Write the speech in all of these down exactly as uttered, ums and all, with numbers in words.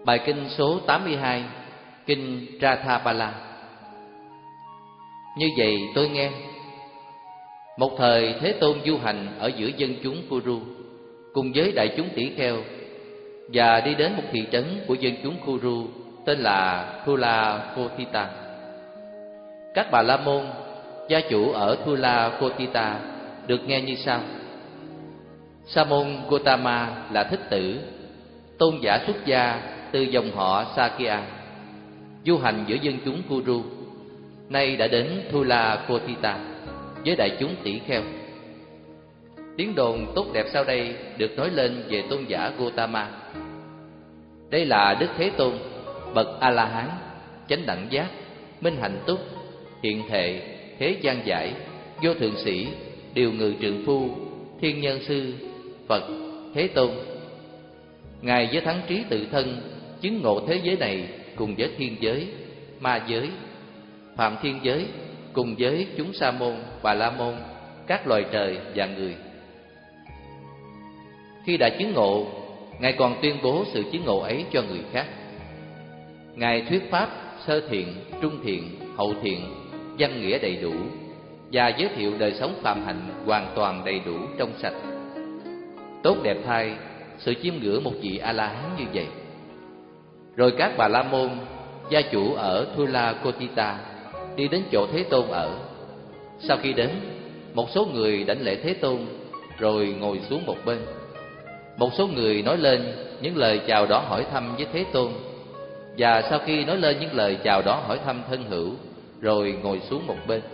Bài kinh số tám mươi hai, kinh Rathabala. Như vậy tôi nghe, một thời Thế Tôn du hành ở giữa dân chúng Kuru cùng với đại chúng tỷ kheo, và đi đến một thị trấn của dân chúng Kuru tên là Thula Kotita. Các bà la môn gia chủ ở Thula Kotita được nghe như sau: Sa môn Gotama là thích tử, tôn giả xuất gia từ dòng họ Sakya, du hành giữa dân chúng Kuru, nay đã đến Thula Kotita với đại chúng tỷ kheo. Tiếng đồn tốt đẹp sau đây được nói lên về tôn giả Gotama. Đây là Đức Thế Tôn, bậc A-la-hán, chánh đẳng giác, minh hạnh túc, hiện thệ, thế gian giải, vô thượng sĩ, điều ngự trượng phu, thiên nhân sư, Phật, Thế Tôn. Ngài với thắng trí tự thân chứng ngộ thế giới này cùng với thiên giới, ma giới, phạm thiên giới, cùng với chúng sa môn, bà la môn, các loài trời và người. Khi đã chứng ngộ, Ngài còn tuyên bố sự chứng ngộ ấy cho người khác. Ngài thuyết pháp sơ thiện, trung thiện, hậu thiện, văn nghĩa đầy đủ, và giới thiệu đời sống phạm hạnh hoàn toàn đầy đủ trong sạch. Tốt đẹp thay sự chiêm ngưỡng một vị A-la-hán như vậy. Rồi các bà la môn gia chủ ở Thula Kotita đi đến chỗ Thế Tôn ở. Sau khi đến, một số người đảnh lễ Thế Tôn rồi ngồi xuống một bên. Một số người nói lên những lời chào đón hỏi thăm với Thế Tôn, và sau khi nói lên những lời chào đón hỏi thăm thân hữu rồi ngồi xuống một bên.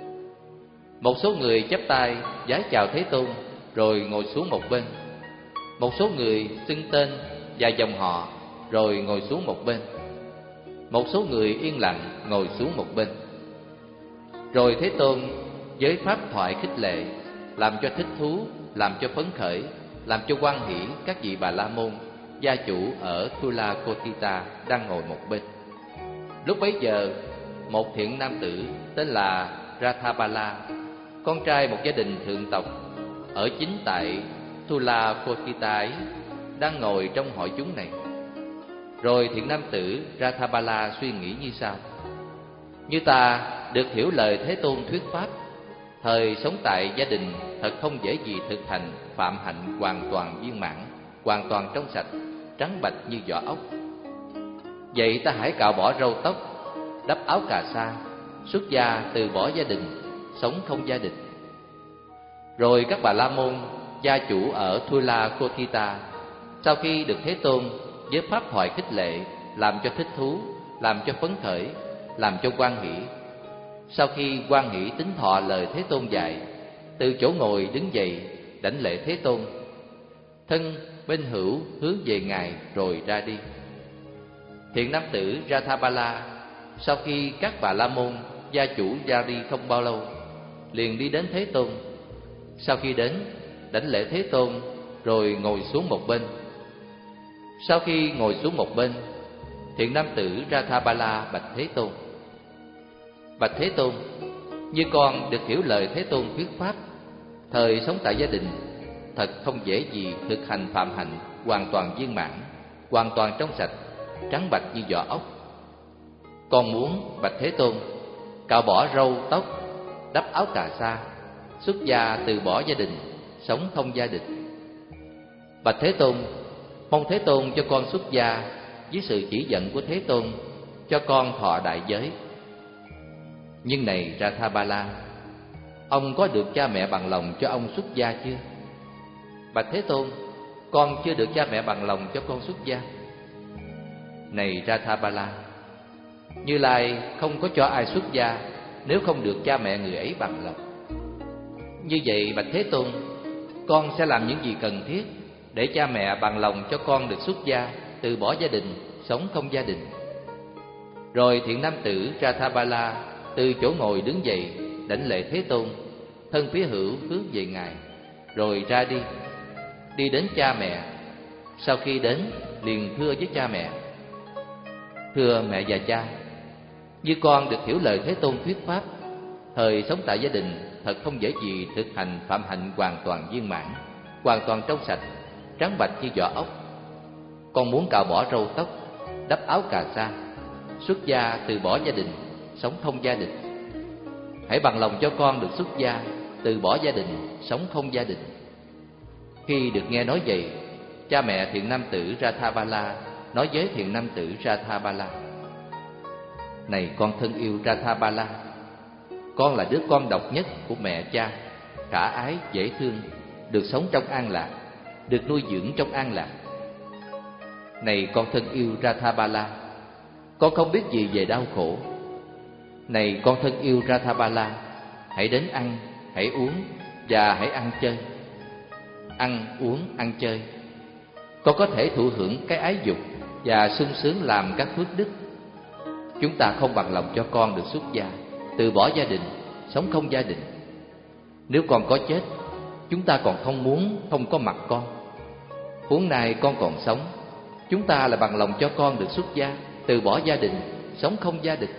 Một số người chắp tay vái chào Thế Tôn rồi ngồi xuống một bên. Một số người xưng tên và dòng họ rồi ngồi xuống một bên. Một số người yên lặng ngồi xuống một bên. Rồi Thế Tôn với pháp thoại khích lệ, làm cho thích thú, làm cho phấn khởi, làm cho hoan hỷ các vị bà la môn gia chủ ở Thula Kotita đang ngồi một bên. Lúc bấy giờ, một thiện nam tử tên là Rathabala, con trai một gia đình thượng tộc ở chính tại Thula Kotita ấy, đang ngồi trong hội chúng này. Rồi thiện nam tử Rathabala suy nghĩ như sau: Như ta được hiểu lời Thế Tôn thuyết pháp, thời sống tại gia đình thật không dễ gì thực hành phạm hạnh hoàn toàn viên mãn, hoàn toàn trong sạch, trắng bạch như vỏ ốc. Vậy ta hãy cạo bỏ râu tóc, đắp áo cà sa, xuất gia từ bỏ gia đình, sống không gia đình. Rồi các bà la môn gia chủ ở Thula Kotita sau khi được Thế Tôn với pháp thoại khích lệ, làm cho thích thú, làm cho phấn khởi, làm cho hoan hỷ, sau khi hoan hỷ tín thọ lời Thế Tôn dạy, từ chỗ ngồi đứng dậy đảnh lễ Thế Tôn, thân bên hữu hướng về Ngài rồi ra đi. Thiện nam tử Rathabala sau khi các bà la môn gia chủ ra đi không bao lâu, liền đi đến Thế Tôn. Sau khi đến, đảnh lễ Thế Tôn rồi ngồi xuống một bên. Sau khi ngồi xuống một bên, thiện nam tử Rathabala bạch Thế Tôn: Bạch Thế Tôn, như con được hiểu lời Thế Tôn thuyết pháp, thời sống tại gia đình thật không dễ gì thực hành phạm hạnh hoàn toàn viên mãn, hoàn toàn trong sạch, trắng bạch như vỏ ốc. Con muốn, bạch Thế Tôn, cạo bỏ râu tóc, đắp áo cà sa, xuất gia từ bỏ gia đình, sống không gia đình. Bạch Thế Tôn, mong Thế Tôn cho con xuất gia với sự chỉ dẫn của Thế Tôn, cho con thọ đại giới. Nhưng này Rathabala, ông có được cha mẹ bằng lòng cho ông xuất gia chưa? Bạch Thế Tôn, con chưa được cha mẹ bằng lòng cho con xuất gia. Này Rathabala, Như Lai không có cho ai xuất gia nếu không được cha mẹ người ấy bằng lòng. Như vậy bạch Thế Tôn, con sẽ làm những gì cần thiết để cha mẹ bằng lòng cho con được xuất gia, từ bỏ gia đình, sống không gia đình. Rồi thiện nam tử Rathabala từ chỗ ngồi đứng dậy đảnh lễ Thế Tôn, thân phía hữu hướng về Ngài rồi ra đi, đi đến cha mẹ. Sau khi đến, liền thưa với cha mẹ: Thưa mẹ và cha, như con được hiểu lời Thế Tôn thuyết pháp, thời sống tại gia đình thật không dễ gì thực hành phạm hạnh hoàn toàn viên mãn, hoàn toàn trong sạch, trắng bạch như vỏ ốc. Con muốn cạo bỏ râu tóc, đắp áo cà sa, xuất gia từ bỏ gia đình, sống không gia đình. Hãy bằng lòng cho con được xuất gia, từ bỏ gia đình, sống không gia đình. Khi được nghe nói vậy, cha mẹ thiện nam tử Rathabala nói với thiện nam tử Rathabala: Này con thân yêu Rathabala, con là đứa con độc nhất của mẹ cha, khả ái, dễ thương, được sống trong an lạc, được nuôi dưỡng trong an lạc. Này con thân yêu Rathabala, con không biết gì về đau khổ. Này con thân yêu Rathabala, hãy đến ăn, hãy uống và hãy ăn chơi. Ăn, uống, ăn chơi. Con có thể thụ hưởng cái ái dục và sung sướng làm các phước đức. Chúng ta không bằng lòng cho con được xuất gia, từ bỏ gia đình, sống không gia đình. Nếu con có chết, chúng ta còn không muốn không có mặt con. Huống nay con còn sống, chúng ta lại bằng lòng cho con được xuất gia, từ bỏ gia đình, sống không gia đình.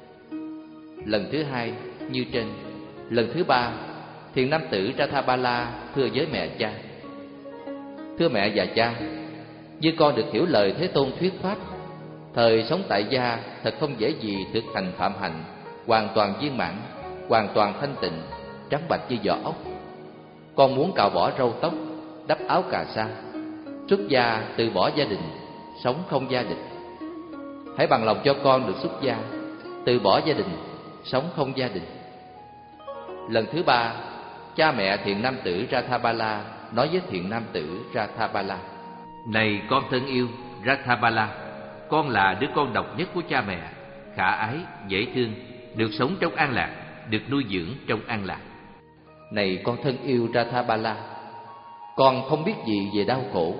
Lần thứ hai như trên. Lần thứ ba, thiện nam tử Rathabala thưa với mẹ cha: Thưa mẹ và cha, như con được hiểu lời Thế Tôn thuyết pháp, thời sống tại gia thật không dễ gì thực hành phạm hạnh hoàn toàn viên mãn, hoàn toàn thanh tịnh, trắng bạch như vỏ ốc. Con muốn cạo bỏ râu tóc, đắp áo cà sa, xuất gia từ bỏ gia đình, sống không gia đình. Hãy bằng lòng cho con được xuất gia, từ bỏ gia đình, sống không gia đình. Lần thứ ba, cha mẹ thiện nam tử Rathabala nói với thiện nam tử Rathabala: Này con thân yêu Rathabala, con là đứa con độc nhất của cha mẹ, khả ái, dễ thương, được sống trong an lạc, được nuôi dưỡng trong an lạc. Này con thân yêu Rathabala, con không biết gì về đau khổ.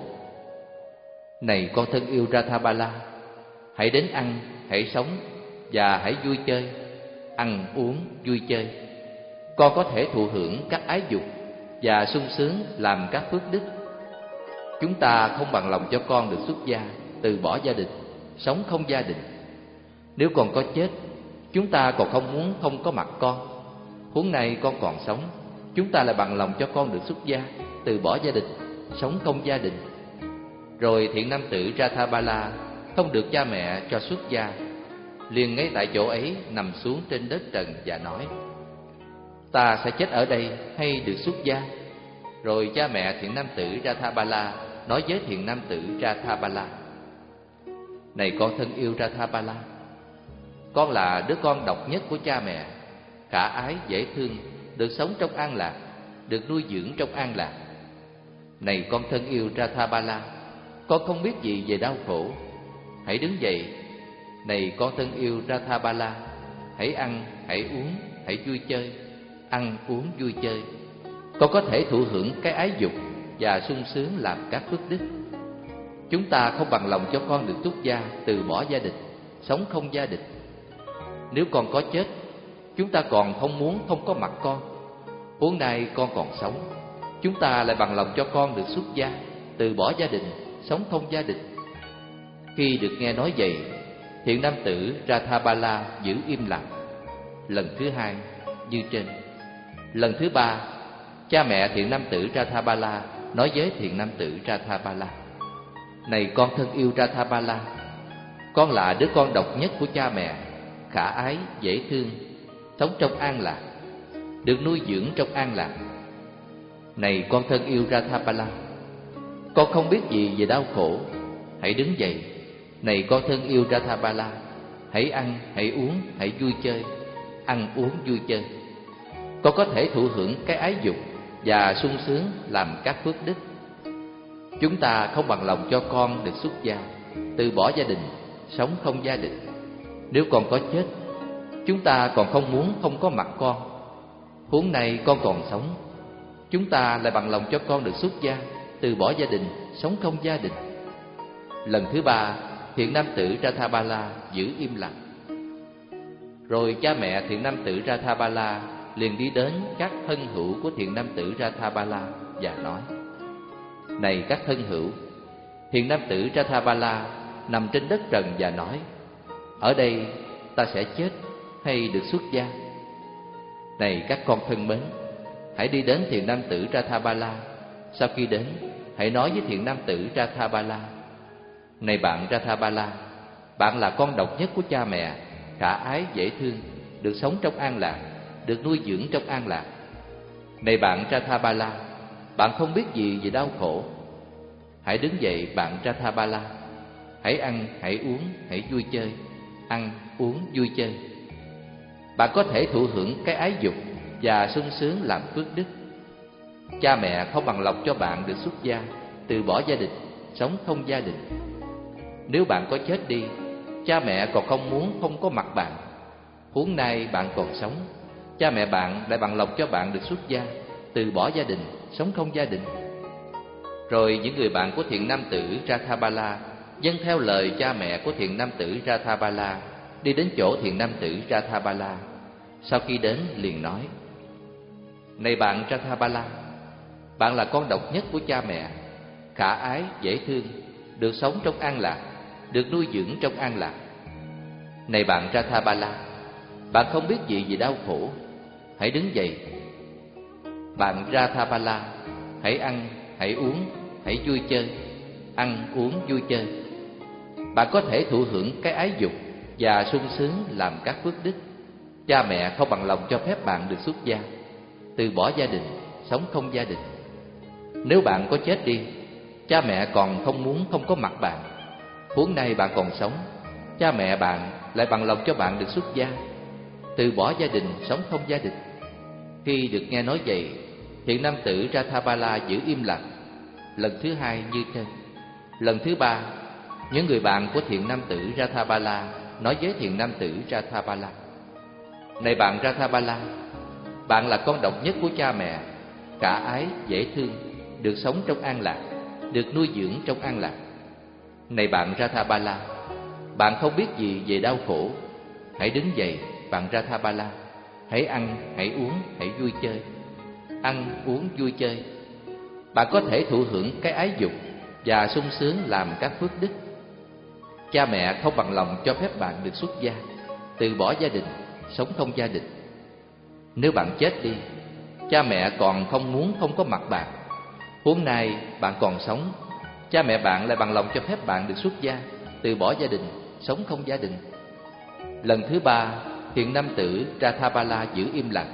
Này con thân yêu Rathabala, hãy đến ăn, hãy sống và hãy vui chơi. Ăn, uống, vui chơi. Con có thể thụ hưởng các ái dục và sung sướng làm các phước đức. Chúng ta không bằng lòng cho con được xuất gia, từ bỏ gia đình, sống không gia đình. Nếu con có chết, chúng ta còn không muốn không có mặt con. Huống này con còn sống, chúng ta lại bằng lòng cho con được xuất gia, từ bỏ gia đình, sống không gia đình. Rồi thiện nam tử Rathabala không được cha mẹ cho xuất gia, liền ngay tại chỗ ấy nằm xuống trên đất trần và nói: Ta sẽ chết ở đây hay được xuất gia? Rồi cha mẹ thiện nam tử Rathabala nói với thiện nam tử Rathabala: Này con thân yêu Rathabala, con là đứa con độc nhất của cha mẹ, khả ái, dễ thương, được sống trong an lạc, được nuôi dưỡng trong an lạc. Này con thân yêu Rathabala, con không biết gì về đau khổ. Hãy đứng dậy. Này con thân yêu Rathabala, hãy ăn, hãy uống, hãy vui chơi. Ăn, uống, vui chơi. Con có thể thụ hưởng cái ái dục và sung sướng làm các phước đức. Chúng ta không bằng lòng cho con được xuất gia, từ bỏ gia đình, sống không gia đình. Nếu con có chết, chúng ta còn không muốn không có mặt con. Huống nay con còn sống, chúng ta lại bằng lòng cho con được xuất gia, từ bỏ gia đình, sống không gia đình. Khi được nghe nói vậy, thiện nam tử Rathabala giữ im lặng. Lần thứ hai như trên. Lần thứ ba, cha mẹ thiện nam tử Rathabala nói với thiện nam tử Rathabala: Này con thân yêu Rathabala, con là đứa con độc nhất của cha mẹ, khả ái, dễ thương, sống trong an lạc, được nuôi dưỡng trong an lạc. Này con thân yêu Rathabala, con không biết gì về đau khổ. Hãy đứng dậy. Này con thân yêu Rathabala, hãy ăn, hãy uống, hãy vui chơi. Ăn, uống, vui chơi. Con có thể thụ hưởng cái ái dục và sung sướng làm các phước đức. Chúng ta không bằng lòng cho con được xuất gia, từ bỏ gia đình, sống không gia đình. Nếu con có chết, chúng ta còn không muốn không có mặt con. Huống này con còn sống, chúng ta lại bằng lòng cho con được xuất gia, từ bỏ gia đình, sống không gia đình. Lần thứ ba, thiện nam tử Rathabala giữ im lặng. Rồi cha mẹ thiện nam tử Rathabala liền đi đến các thân hữu của thiện nam tử Rathabala và nói: Này các thân hữu, thiện nam tử Rathabala nằm trên đất trần và nói: Ở đây ta sẽ chết hay được xuất gia? Này các con thân mến, hãy đi đến thiện nam tử Rathabala. Sau khi đến, hãy nói với thiện nam tử Rathabala: Này bạn Rathabala, bạn là con độc nhất của cha mẹ, khả ái dễ thương, được sống trong an lạc, được nuôi dưỡng trong an lạc. Này bạn Rathabala, bạn không biết gì về đau khổ. Hãy đứng dậy bạn Rathabala, hãy ăn, hãy uống, hãy vui chơi, ăn, uống, vui chơi. Bạn có thể thụ hưởng cái ái dục và sung sướng làm phước đức. Cha mẹ không bằng lòng cho bạn được xuất gia, từ bỏ gia đình, sống không gia đình. Nếu bạn có chết đi, cha mẹ còn không muốn không có mặt bạn. Huống nay bạn còn sống, cha mẹ bạn lại bằng lòng cho bạn được xuất gia, từ bỏ gia đình, sống không gia đình. Rồi những người bạn của thiện nam tử Rathabala dâng theo lời cha mẹ của thiện nam tử Rathabala, đi đến chỗ thiện nam tử Rathabala. Sau khi đến liền nói: Này bạn Rathabala, bạn là con độc nhất của cha mẹ, khả ái dễ thương, được sống trong an lạc, được nuôi dưỡng trong an lạc. Này bạn Rathabala, bạn không biết gì về đau khổ. Hãy đứng dậy bạn Rathabala, hãy ăn, hãy uống, hãy vui chơi, ăn uống vui chơi. Bạn có thể thụ hưởng cái ái dục và sung sướng làm các phước đức. Cha mẹ không bằng lòng cho phép bạn được xuất gia, từ bỏ gia đình, sống không gia đình. Nếu bạn có chết đi, cha mẹ còn không muốn không có mặt bạn. Huống nay bạn còn sống, cha mẹ bạn lại bằng lòng cho bạn được xuất gia, từ bỏ gia đình, sống không gia đình. Khi được nghe nói vậy, thiện nam tử Rathabala giữ im lặng. Lần thứ hai như trên. Lần thứ ba, những người bạn của thiện nam tử Rathabala nói với thiện nam tử Rathabala: Này bạn Rathabala, bạn là con độc nhất của cha mẹ, khả ái dễ thương, được sống trong an lạc, được nuôi dưỡng trong an lạc. Này bạn Rathabala, bạn không biết gì về đau khổ. Hãy đứng dậy bạn Rathabala, hãy ăn, hãy uống, hãy vui chơi, ăn uống vui chơi. Bạn có thể thụ hưởng cái ái dục và sung sướng làm các phước đức. Cha mẹ không bằng lòng cho phép bạn được xuất gia, từ bỏ gia đình, sống không gia đình. Nếu bạn chết đi, cha mẹ còn không muốn không có mặt bạn. Huống nay bạn còn sống, cha mẹ bạn lại bằng lòng cho phép bạn được xuất gia, từ bỏ gia đình, sống không gia đình. Lần thứ ba, thiện nam tử Rathabala giữ im lặng.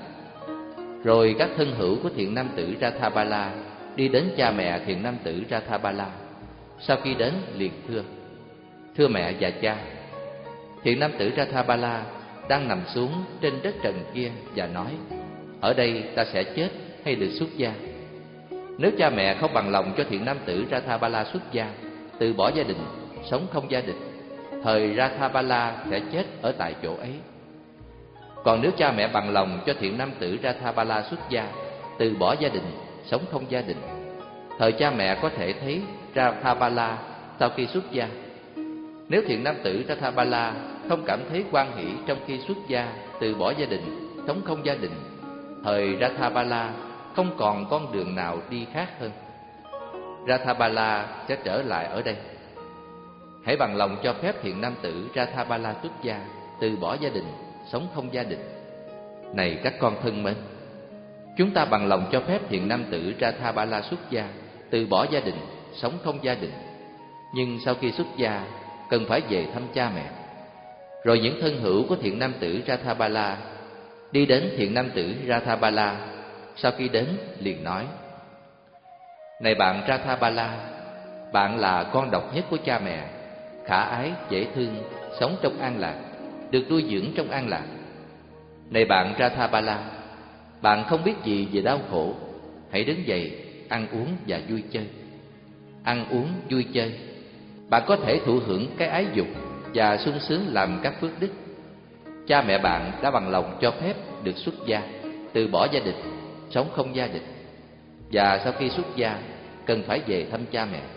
Rồi các thân hữu của thiện nam tử Rathabala đi đến cha mẹ thiện nam tử Rathabala. Sau khi đến liền thưa: Thưa mẹ và cha, thiện nam tử Rathabala đang nằm xuống trên đất trần kia và nói: Ở đây ta sẽ chết hay được xuất gia? Nếu cha mẹ không bằng lòng cho thiện nam tử Rathabala xuất gia, từ bỏ gia đình, sống không gia đình, thời Rathabala sẽ chết ở tại chỗ ấy. Còn nếu cha mẹ bằng lòng cho thiện nam tử Rathabala xuất gia, từ bỏ gia đình, sống không gia đình, thời cha mẹ có thể thấy Rathabala sau khi xuất gia. Nếu thiện nam tử Rathabala không cảm thấy hoan hỷ trong khi xuất gia, từ bỏ gia đình, sống không gia đình, thời Rathabala không còn con đường nào đi khác hơn. Rathabala sẽ trở lại ở đây. Hãy bằng lòng cho phép thiện nam tử Rathabala xuất gia, từ bỏ gia đình, sống không gia đình. Này các con thân mến, chúng ta bằng lòng cho phép thiện nam tử Rathabala xuất gia, từ bỏ gia đình, sống không gia đình. Nhưng sau khi xuất gia, cần phải về thăm cha mẹ. Rồi những thân hữu của thiện nam tử Rathabala đi đến thiện nam tử Rathabala. Sau khi đến liền nói: Này bạn Rathabala, bạn là con độc nhất của cha mẹ, khả ái dễ thương, sống trong an lạc, được nuôi dưỡng trong an lạc. Này bạn Rathabala, bạn không biết gì về đau khổ. Hãy đứng dậy, ăn uống và vui chơi. Ăn uống vui chơi, bạn có thể thụ hưởng cái ái dục và sung sướng làm các phước đức. Cha mẹ bạn đã bằng lòng cho phép được xuất gia, từ bỏ gia đình, sống không gia đình. Và sau khi xuất gia, cần phải về thăm cha mẹ.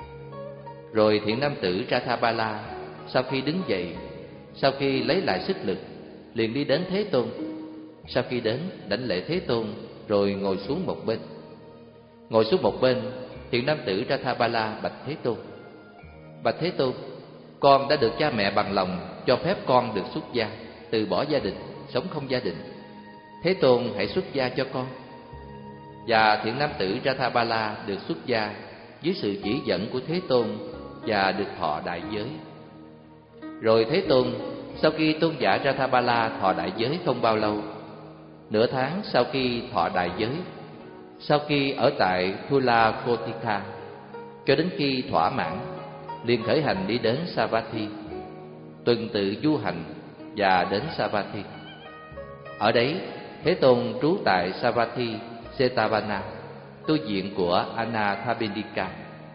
Rồi thiện nam tử Rathabala sau khi đứng dậy, sau khi lấy lại sức lực, liền đi đến Thế Tôn. Sau khi đến, đảnh lễ Thế Tôn, rồi ngồi xuống một bên. Ngồi xuống một bên, thiện nam tử Rathabala bạch Thế Tôn: Bạch Thế Tôn, con đã được cha mẹ bằng lòng cho phép con được xuất gia, từ bỏ gia đình, sống không gia đình. Thế Tôn hãy xuất gia cho con. Và thiện nam tử Rathabala được xuất gia dưới sự chỉ dẫn của Thế Tôn và được thọ đại giới. Rồi Thế Tôn, sau khi tôn giả Rathabala thọ đại giới không bao lâu, nửa tháng sau khi thọ đại giới, sau khi ở tại Thula Kothika, cho đến khi thỏa mãn, liền khởi hành đi đến Savatthi, tuần tự du hành và đến Savatthi. Ở đấy, Thế Tôn trú tại Savatthi Setavana, tu viện của Anathapindika.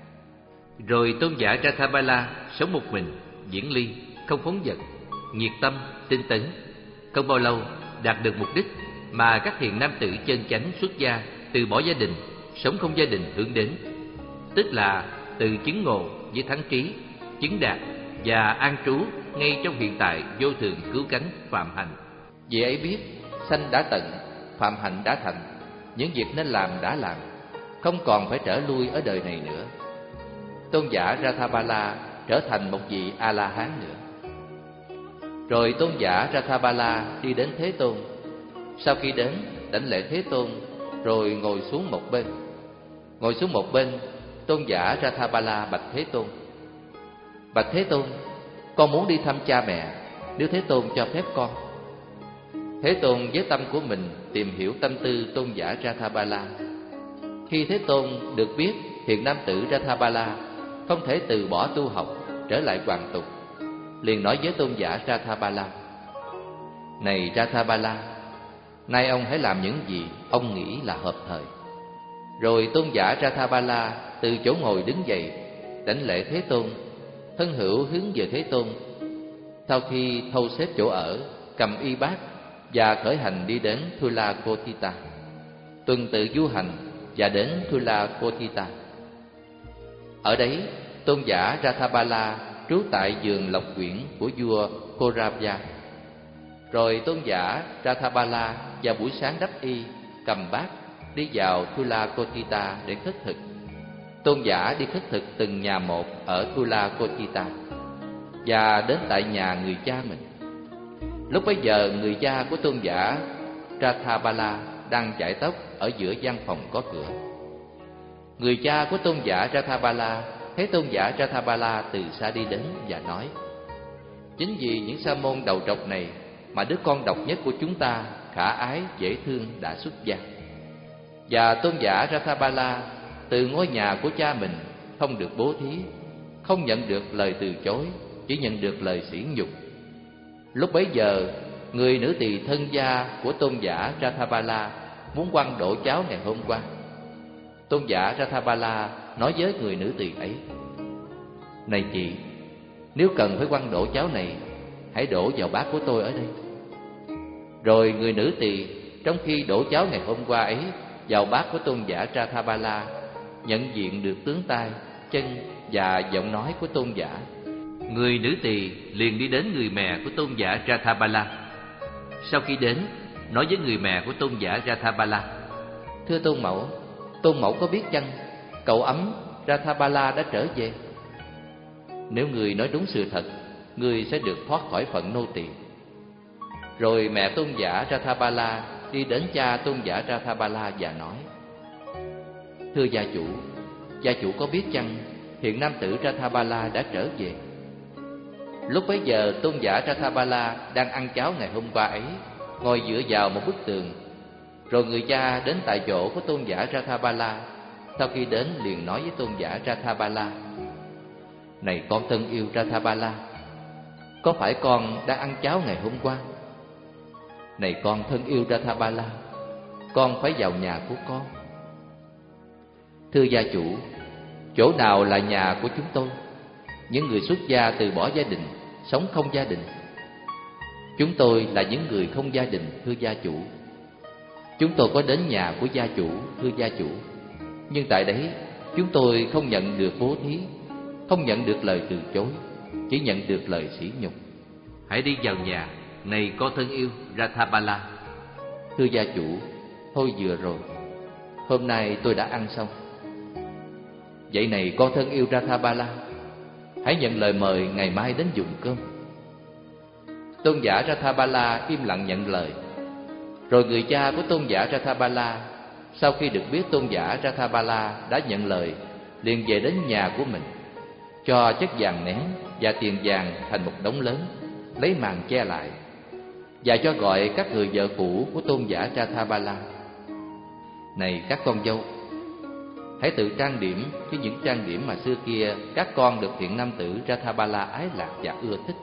Rồi tôn giả Rathabala sống một mình, viễn ly, không phóng dật, nhiệt tâm, tinh tấn. Không bao lâu đạt được mục đích mà các hiền nam tử chân chánh xuất gia, từ bỏ gia đình, sống không gia đình hướng đến, tức là từ chứng ngộ với thắng trí, chứng đạt và an trú ngay trong hiện tại vô thường cứu cánh phạm hạnh. Vì ấy biết sanh đã tận, phạm hạnh đã thành, những việc nên làm đã làm, không còn phải trở lui ở đời này nữa. Tôn giả Rathabala trở thành một vị A-la-hán nữa. Rồi tôn giả Rathabala đi đến Thế Tôn. Sau khi đến, đảnh lễ Thế Tôn, rồi ngồi xuống một bên. Ngồi xuống một bên, tôn giả Rathabala bạch Thế Tôn: Bạch Thế Tôn, con muốn đi thăm cha mẹ, nếu Thế Tôn cho phép con. Thế Tôn với tâm của mình tìm hiểu tâm tư tôn giả Rathabala. Khi Thế Tôn được biết thiện nam tử Rathabala không thể từ bỏ tu học, trở lại hoàn tục, liền nói với tôn giả Rathabala: Này Rathabala, nay ông hãy làm những gì ông nghĩ là hợp thời. Rồi tôn giả Rathabala từ chỗ ngồi đứng dậy, đảnh lễ Thế Tôn, thân hữu hướng về Thế Tôn. Sau khi thâu xếp chỗ ở, cầm y bát và khởi hành đi đến Thula Kothita, tuần tự du hành và đến Thula Kothita. Ở đấy, tôn giả Rathabala trú tại vườn lộc quyển của vua Kauravya. Rồi tôn giả Rathabala vào buổi sáng đắp y, cầm bát đi vào Thula Kothita để khất thực. Tôn giả đi khất thực từng nhà một ở Thula Kothita và đến tại nhà người cha mình. Lúc bấy giờ, người cha của tôn giả Rathabala đang chải tóc ở giữa gian phòng có cửa. Người cha của tôn giả Rathabala thấy tôn giả Rathabala từ xa đi đến và nói: Chính vì những sa môn đầu trọc này mà đứa con độc nhất của chúng ta, khả ái dễ thương, đã xuất gia. Và tôn giả Rathabala từ ngôi nhà của cha mình không được bố thí, không nhận được lời từ chối, chỉ nhận được lời sỉ nhục. Lúc bấy giờ, người nữ tỳ thân gia của tôn giả Rathabala muốn quăng đổ cháo ngày hôm qua. Tôn giả Rathabala nói với người nữ tỳ ấy: Này chị, nếu cần phải quăng đổ cháo này, hãy đổ vào bát của tôi ở đây. Rồi người nữ tỳ trong khi đổ cháo ngày hôm qua ấy vào bát của tôn giả Rathabala, nhận diện được tướng tay, chân và giọng nói của tôn giả. Người nữ tỳ liền đi đến người mẹ của tôn giả Rathabala. Sau khi đến, nói với người mẹ của tôn giả Rathabala: Thưa tôn mẫu, tôn mẫu có biết chăng cậu ấm Rathabala đã trở về? Nếu người nói đúng sự thật, người sẽ được thoát khỏi phận nô tỳ. Rồi mẹ tôn giả Rathabala đi đến cha tôn giả Rathabala và nói: Thưa gia chủ, gia chủ có biết chăng hiện nam tử Rathabala đã trở về? Lúc bấy giờ tôn giả Rathabala đang ăn cháo ngày hôm qua ấy, ngồi dựa vào một bức tường. Rồi người cha đến tại chỗ của tôn giả Rathabala. Sau khi đến liền nói với tôn giả Rathabala: Này con thân yêu Rathabala, có phải con đã ăn cháo ngày hôm qua? Này con thân yêu Rathabala, con phải vào nhà của con. Thưa gia chủ, chỗ nào là nhà của chúng tôi? Những người xuất gia từ bỏ gia đình, sống không gia đình. Chúng tôi là những người không gia đình, thưa gia chủ. Chúng tôi có đến nhà của gia chủ, thưa gia chủ. Nhưng tại đấy, chúng tôi không nhận được bố thí, không nhận được lời từ chối, chỉ nhận được lời sỉ nhục. Hãy đi vào nhà, này con thân yêu Rathabala. Thưa gia chủ, thôi vừa rồi, hôm nay tôi đã ăn xong. Vậy này con thân yêu Rathabala, hãy nhận lời mời ngày mai đến dùng cơm. Tôn giả Rathabala im lặng nhận lời. Rồi người cha của tôn giả Rathabala, sau khi được biết tôn giả Rathabala đã nhận lời, liền về đến nhà của mình, cho chất vàng nén và tiền vàng thành một đống lớn, lấy màn che lại, và cho gọi các người vợ cũ của tôn giả Rathabala. Này các con dâu, hãy tự trang điểm với những trang điểm mà xưa kia các con được thiện nam tử Rathabala ái lạc và ưa thích.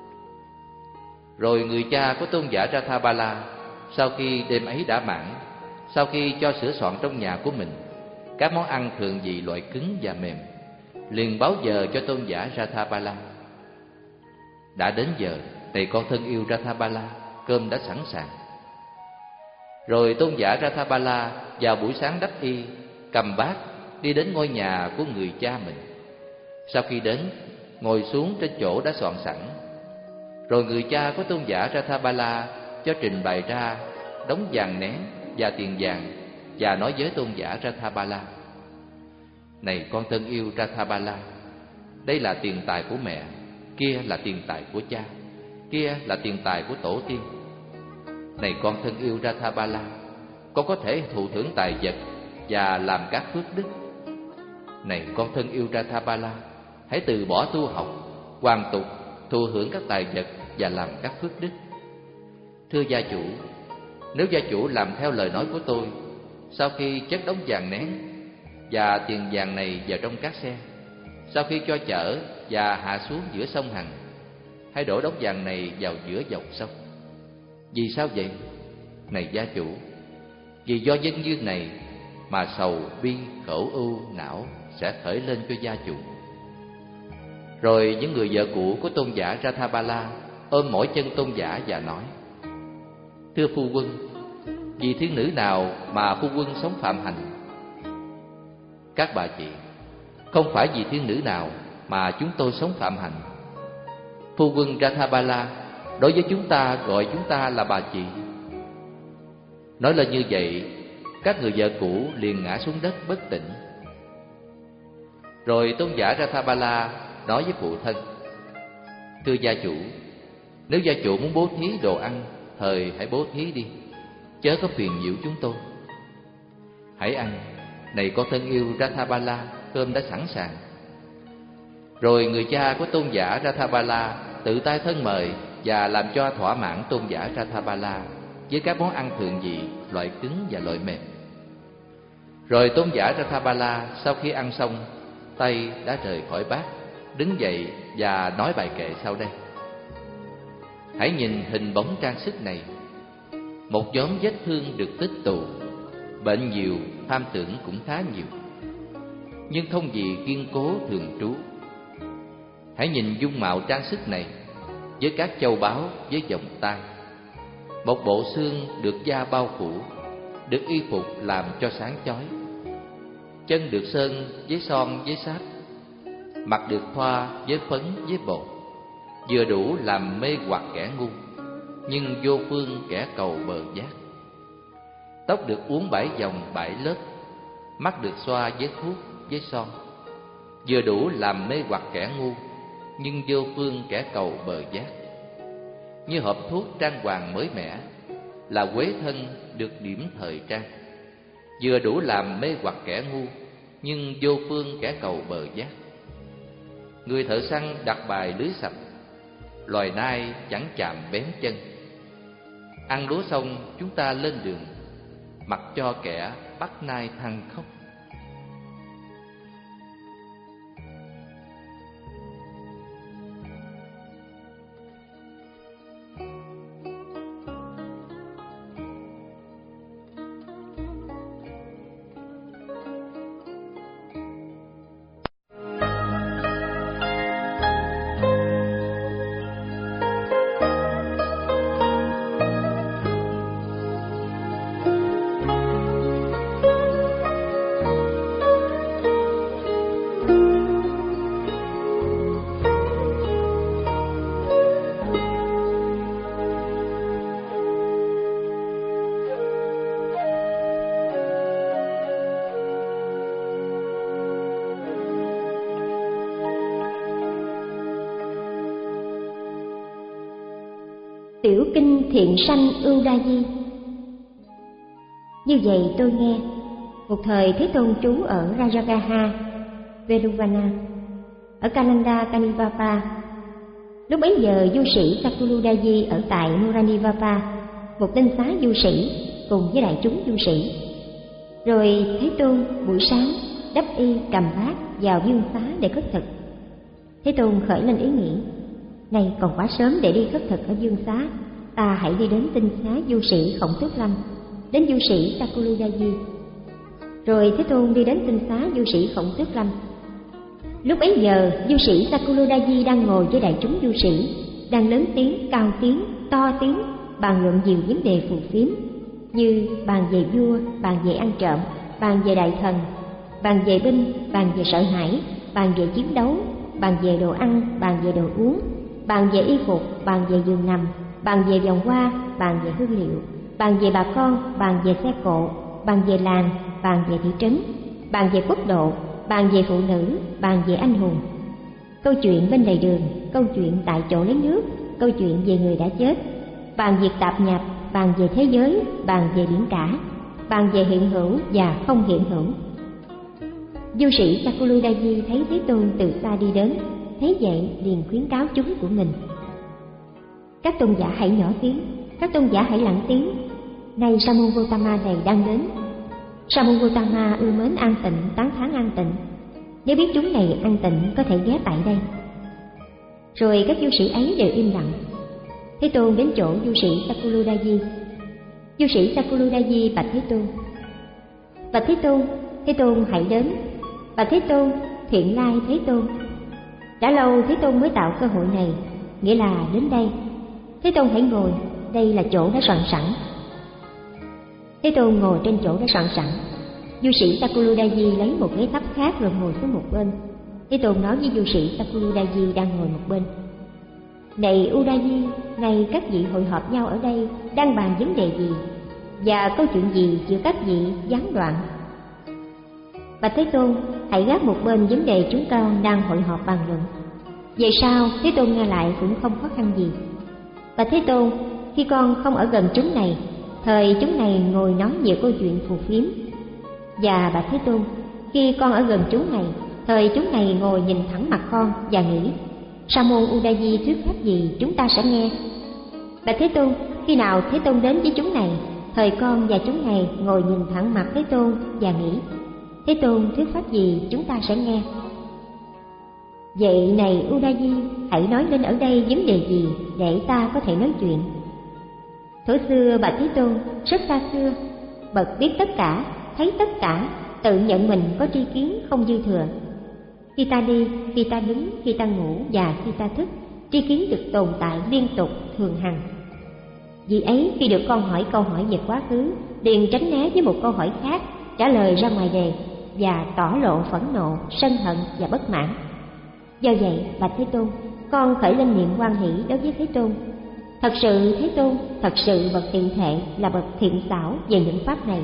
Rồi người cha của tôn giả Rathabala, sau khi đêm ấy đã mãn, sau khi cho sửa soạn trong nhà của mình các món ăn thường dị loại cứng và mềm, liền báo giờ cho tôn giả Rathabala: đã đến giờ, này con thân yêu Rathabala, cơm đã sẵn sàng. Rồi tôn giả Rathabala vào buổi sáng đắp y, cầm bát đi đến ngôi nhà của người cha mình. Sau khi đến, ngồi xuống trên chỗ đã soạn sẵn. Rồi người cha của tôn giả Rathabala cho trình bày ra đống vàng nén và tiền vàng, và nói với tôn giả Rathabala: này con thân yêu Rathabala, đây là tiền tài của mẹ, kia là tiền tài của cha, kia là tiền tài của tổ tiên. Này con thân yêu Rathabala, con có thể thụ thưởng tài vật và làm các phước đức. Này con thân yêu Rathabala, hãy từ bỏ tu học, hoàn tục, thụ hưởng các tài vật và làm các phước đức. Thưa gia chủ, nếu gia chủ làm theo lời nói của tôi, sau khi chất đống vàng nén và tiền vàng này vào trong các xe, sau khi cho chở và hạ xuống giữa sông Hằng, hãy đổ đống vàng này vào giữa dòng sông. Vì sao vậy? Này gia chủ, vì do nhân duyên này mà sầu bi khổ ưu não sẽ khởi lên cho gia chủ. Rồi những người vợ cũ của tôn giả Rathabala ôm mỗi chân tôn giả và nói: thưa phu quân, vì thiên nữ nào mà phu quân sống phạm hạnh? Các bà chị, không phải vì thiên nữ nào mà chúng tôi sống phạm hạnh. Phu quân Rathabala đối với chúng ta gọi chúng ta là bà chị. Nói lên như vậy, các người vợ cũ liền ngã xuống đất bất tỉnh. Rồi tôn giả Rathabala nói với phụ thân: thưa gia chủ, nếu gia chủ muốn bố thí đồ ăn, thời hãy bố thí đi, chớ có phiền nhiễu chúng tôi. Hãy ăn, này con thân yêu Rathabala, cơm đã sẵn sàng. Rồi người cha của tôn giả Rathabala tự tay thân mời và làm cho thỏa mãn tôn giả Rathabala với các món ăn thường dị, loại cứng và loại mềm. Rồi tôn giả Rathabala sau khi ăn xong, tay đã rời khỏi bát, đứng dậy và nói bài kệ sau đây: hãy nhìn hình bóng trang sức này. Một nhóm vết thương được tích tụ, bệnh nhiều, tham tưởng cũng khá nhiều, nhưng không gì kiên cố thường trú. Hãy nhìn dung mạo trang sức này với các châu báu, với vòng tay. Một bộ xương được da bao phủ, được y phục làm cho sáng chói. Chân được sơn với son với sáp, mặt được thoa với phấn với bột, vừa đủ làm mê hoặc kẻ ngu, nhưng vô phương kẻ cầu bờ giác. Tóc được uốn bảy vòng bảy lớp, mắt được xoa với thuốc với son, vừa đủ làm mê hoặc kẻ ngu, nhưng vô phương kẻ cầu bờ giác. Như hộp thuốc trang hoàng mới mẻ, là quế thân được điểm thời trang, vừa đủ làm mê hoặc kẻ ngu, nhưng vô phương kẻ cầu bờ giác. Người thợ săn đặt bài lưới sập, loài nai chẳng chạm bén chân. Ăn lúa xong chúng ta lên đường, mặc cho kẻ bắt nai than khóc. Tiểu kinh Thiện Sanh Ưu Đa Di. Như vậy tôi nghe, một thời Thế Tôn trú ở Rajagaha, Veluvana, ở Kananda Kanivapa, Lúc bấy giờ du sĩ Sakuludaji ở tại Muranivapa, một tinh xá du sĩ, cùng với đại chúng du sĩ. Rồi Thế Tôn buổi sáng đắp y cầm bát vào dương xá để khất thực. Thế Tôn khởi lên ý nghĩ: này còn quá sớm để đi khất thực ở dương xá, ta hãy đi đến tinh xá du sĩ Khổng Tước Lâm, đến du sĩ Sakuludaji. Rồi Thế Tôn đi đến tinh xá du sĩ Khổng Tước Lâm. Lúc bấy giờ du sĩ Sakuludaji đang ngồi với đại chúng du sĩ, đang lớn tiếng, cao tiếng, to tiếng bàn luận nhiều vấn đề phù phiếm, như bàn về vua, bàn về ăn trộm, bàn về đại thần, bàn về binh, bàn về sợ hãi, bàn về chiến đấu, bàn về đồ ăn, bàn về đồ uống, bàn về y phục, bàn về giường nằm, bàn về vòng hoa, bàn về hương liệu, bàn về bà con, bàn về xe cộ, bàn về làng, bàn về thị trấn, bàn về quốc độ, bàn về phụ nữ, bàn về anh hùng. Câu chuyện bên lề đường, câu chuyện tại chỗ lấy nước, câu chuyện về người đã chết, bàn việc tạp nhập, bàn về thế giới, bàn về biển cả, bàn về hiện hữu và không hiện hữu. Du sĩ Sakuludaji thấy Thế Tôn từ xa đi đến, thấy vậy liền khuyến cáo chúng của mình: các tôn giả hãy nhỏ tiếng, các tôn giả hãy lặng tiếng. Nay Sa môn Gotama này đang đến. Sa môn Gotama ưa mến an tịnh, tán thán an tịnh. Nếu biết chúng này an tịnh có thể ghé tại đây. Rồi các du sĩ ấy đều im lặng. Thế Tôn đến chỗ du sĩ Sakuludaji. Du sĩ Sakuludaji bạch Thế Tôn: bạch Thế Tôn, Thế Tôn hãy đến. Bạch Thế Tôn, thiện lai Thế Tôn. Đã lâu Thế Tôn mới tạo cơ hội này, nghĩa là đến đây. Thế Tôn hãy ngồi, đây là chỗ đã soạn sẵn. Thế Tôn ngồi trên chỗ đã soạn sẵn. Du sĩ Sakuludaji lấy một ghế thấp khác rồi ngồi xuống một bên. Thế Tôn nói với du sĩ Sakuludaji đang ngồi một bên: này Udayi, này các vị hội họp nhau ở đây đang bàn vấn đề gì, và câu chuyện gì chịu các vị gián đoạn? Bạch Thế Tôn, hãy gác một bên vấn đề chúng con đang hội họp bàn luận. Về sau Thế Tôn nghe lại cũng không khó khăn gì. Bạch Thế Tôn, khi con không ở gần chúng này, thời chúng này ngồi nói về câu chuyện phù phiếm. Và Bạch Thế Tôn, khi con ở gần chúng này, thời chúng này ngồi nhìn thẳng mặt con và nghĩ: Sa môn Udayi thuyết pháp gì chúng ta sẽ nghe. Bạch Thế Tôn, khi nào Thế Tôn đến với chúng này, thời con và chúng này ngồi nhìn thẳng mặt Thế Tôn và nghĩ: Thế Tôn thuyết pháp gì chúng ta sẽ nghe. Vậy này Udayi, hãy nói lên ở đây vấn đề gì để ta có thể nói chuyện. Thuở xưa Bạch Thế Tôn, rất xa xưa, bậc biết tất cả, thấy tất cả, tự nhận mình có tri kiến không dư thừa. Khi ta đi, khi ta đứng, khi ta ngủ và khi ta thức, tri kiến được tồn tại liên tục, thường hằng. Vì ấy khi được con hỏi câu hỏi về quá khứ, liền tránh né với một câu hỏi khác, trả lời ra ngoài đề và tỏ lộ phẫn nộ, sân hận và bất mãn. Do vậy, Bạch Thế Tôn, con khởi lên niệm hoan hỷ đối với Thế Tôn. Thật sự Thế Tôn, thật sự bậc thiện thệ là bậc thiện xảo về những pháp này.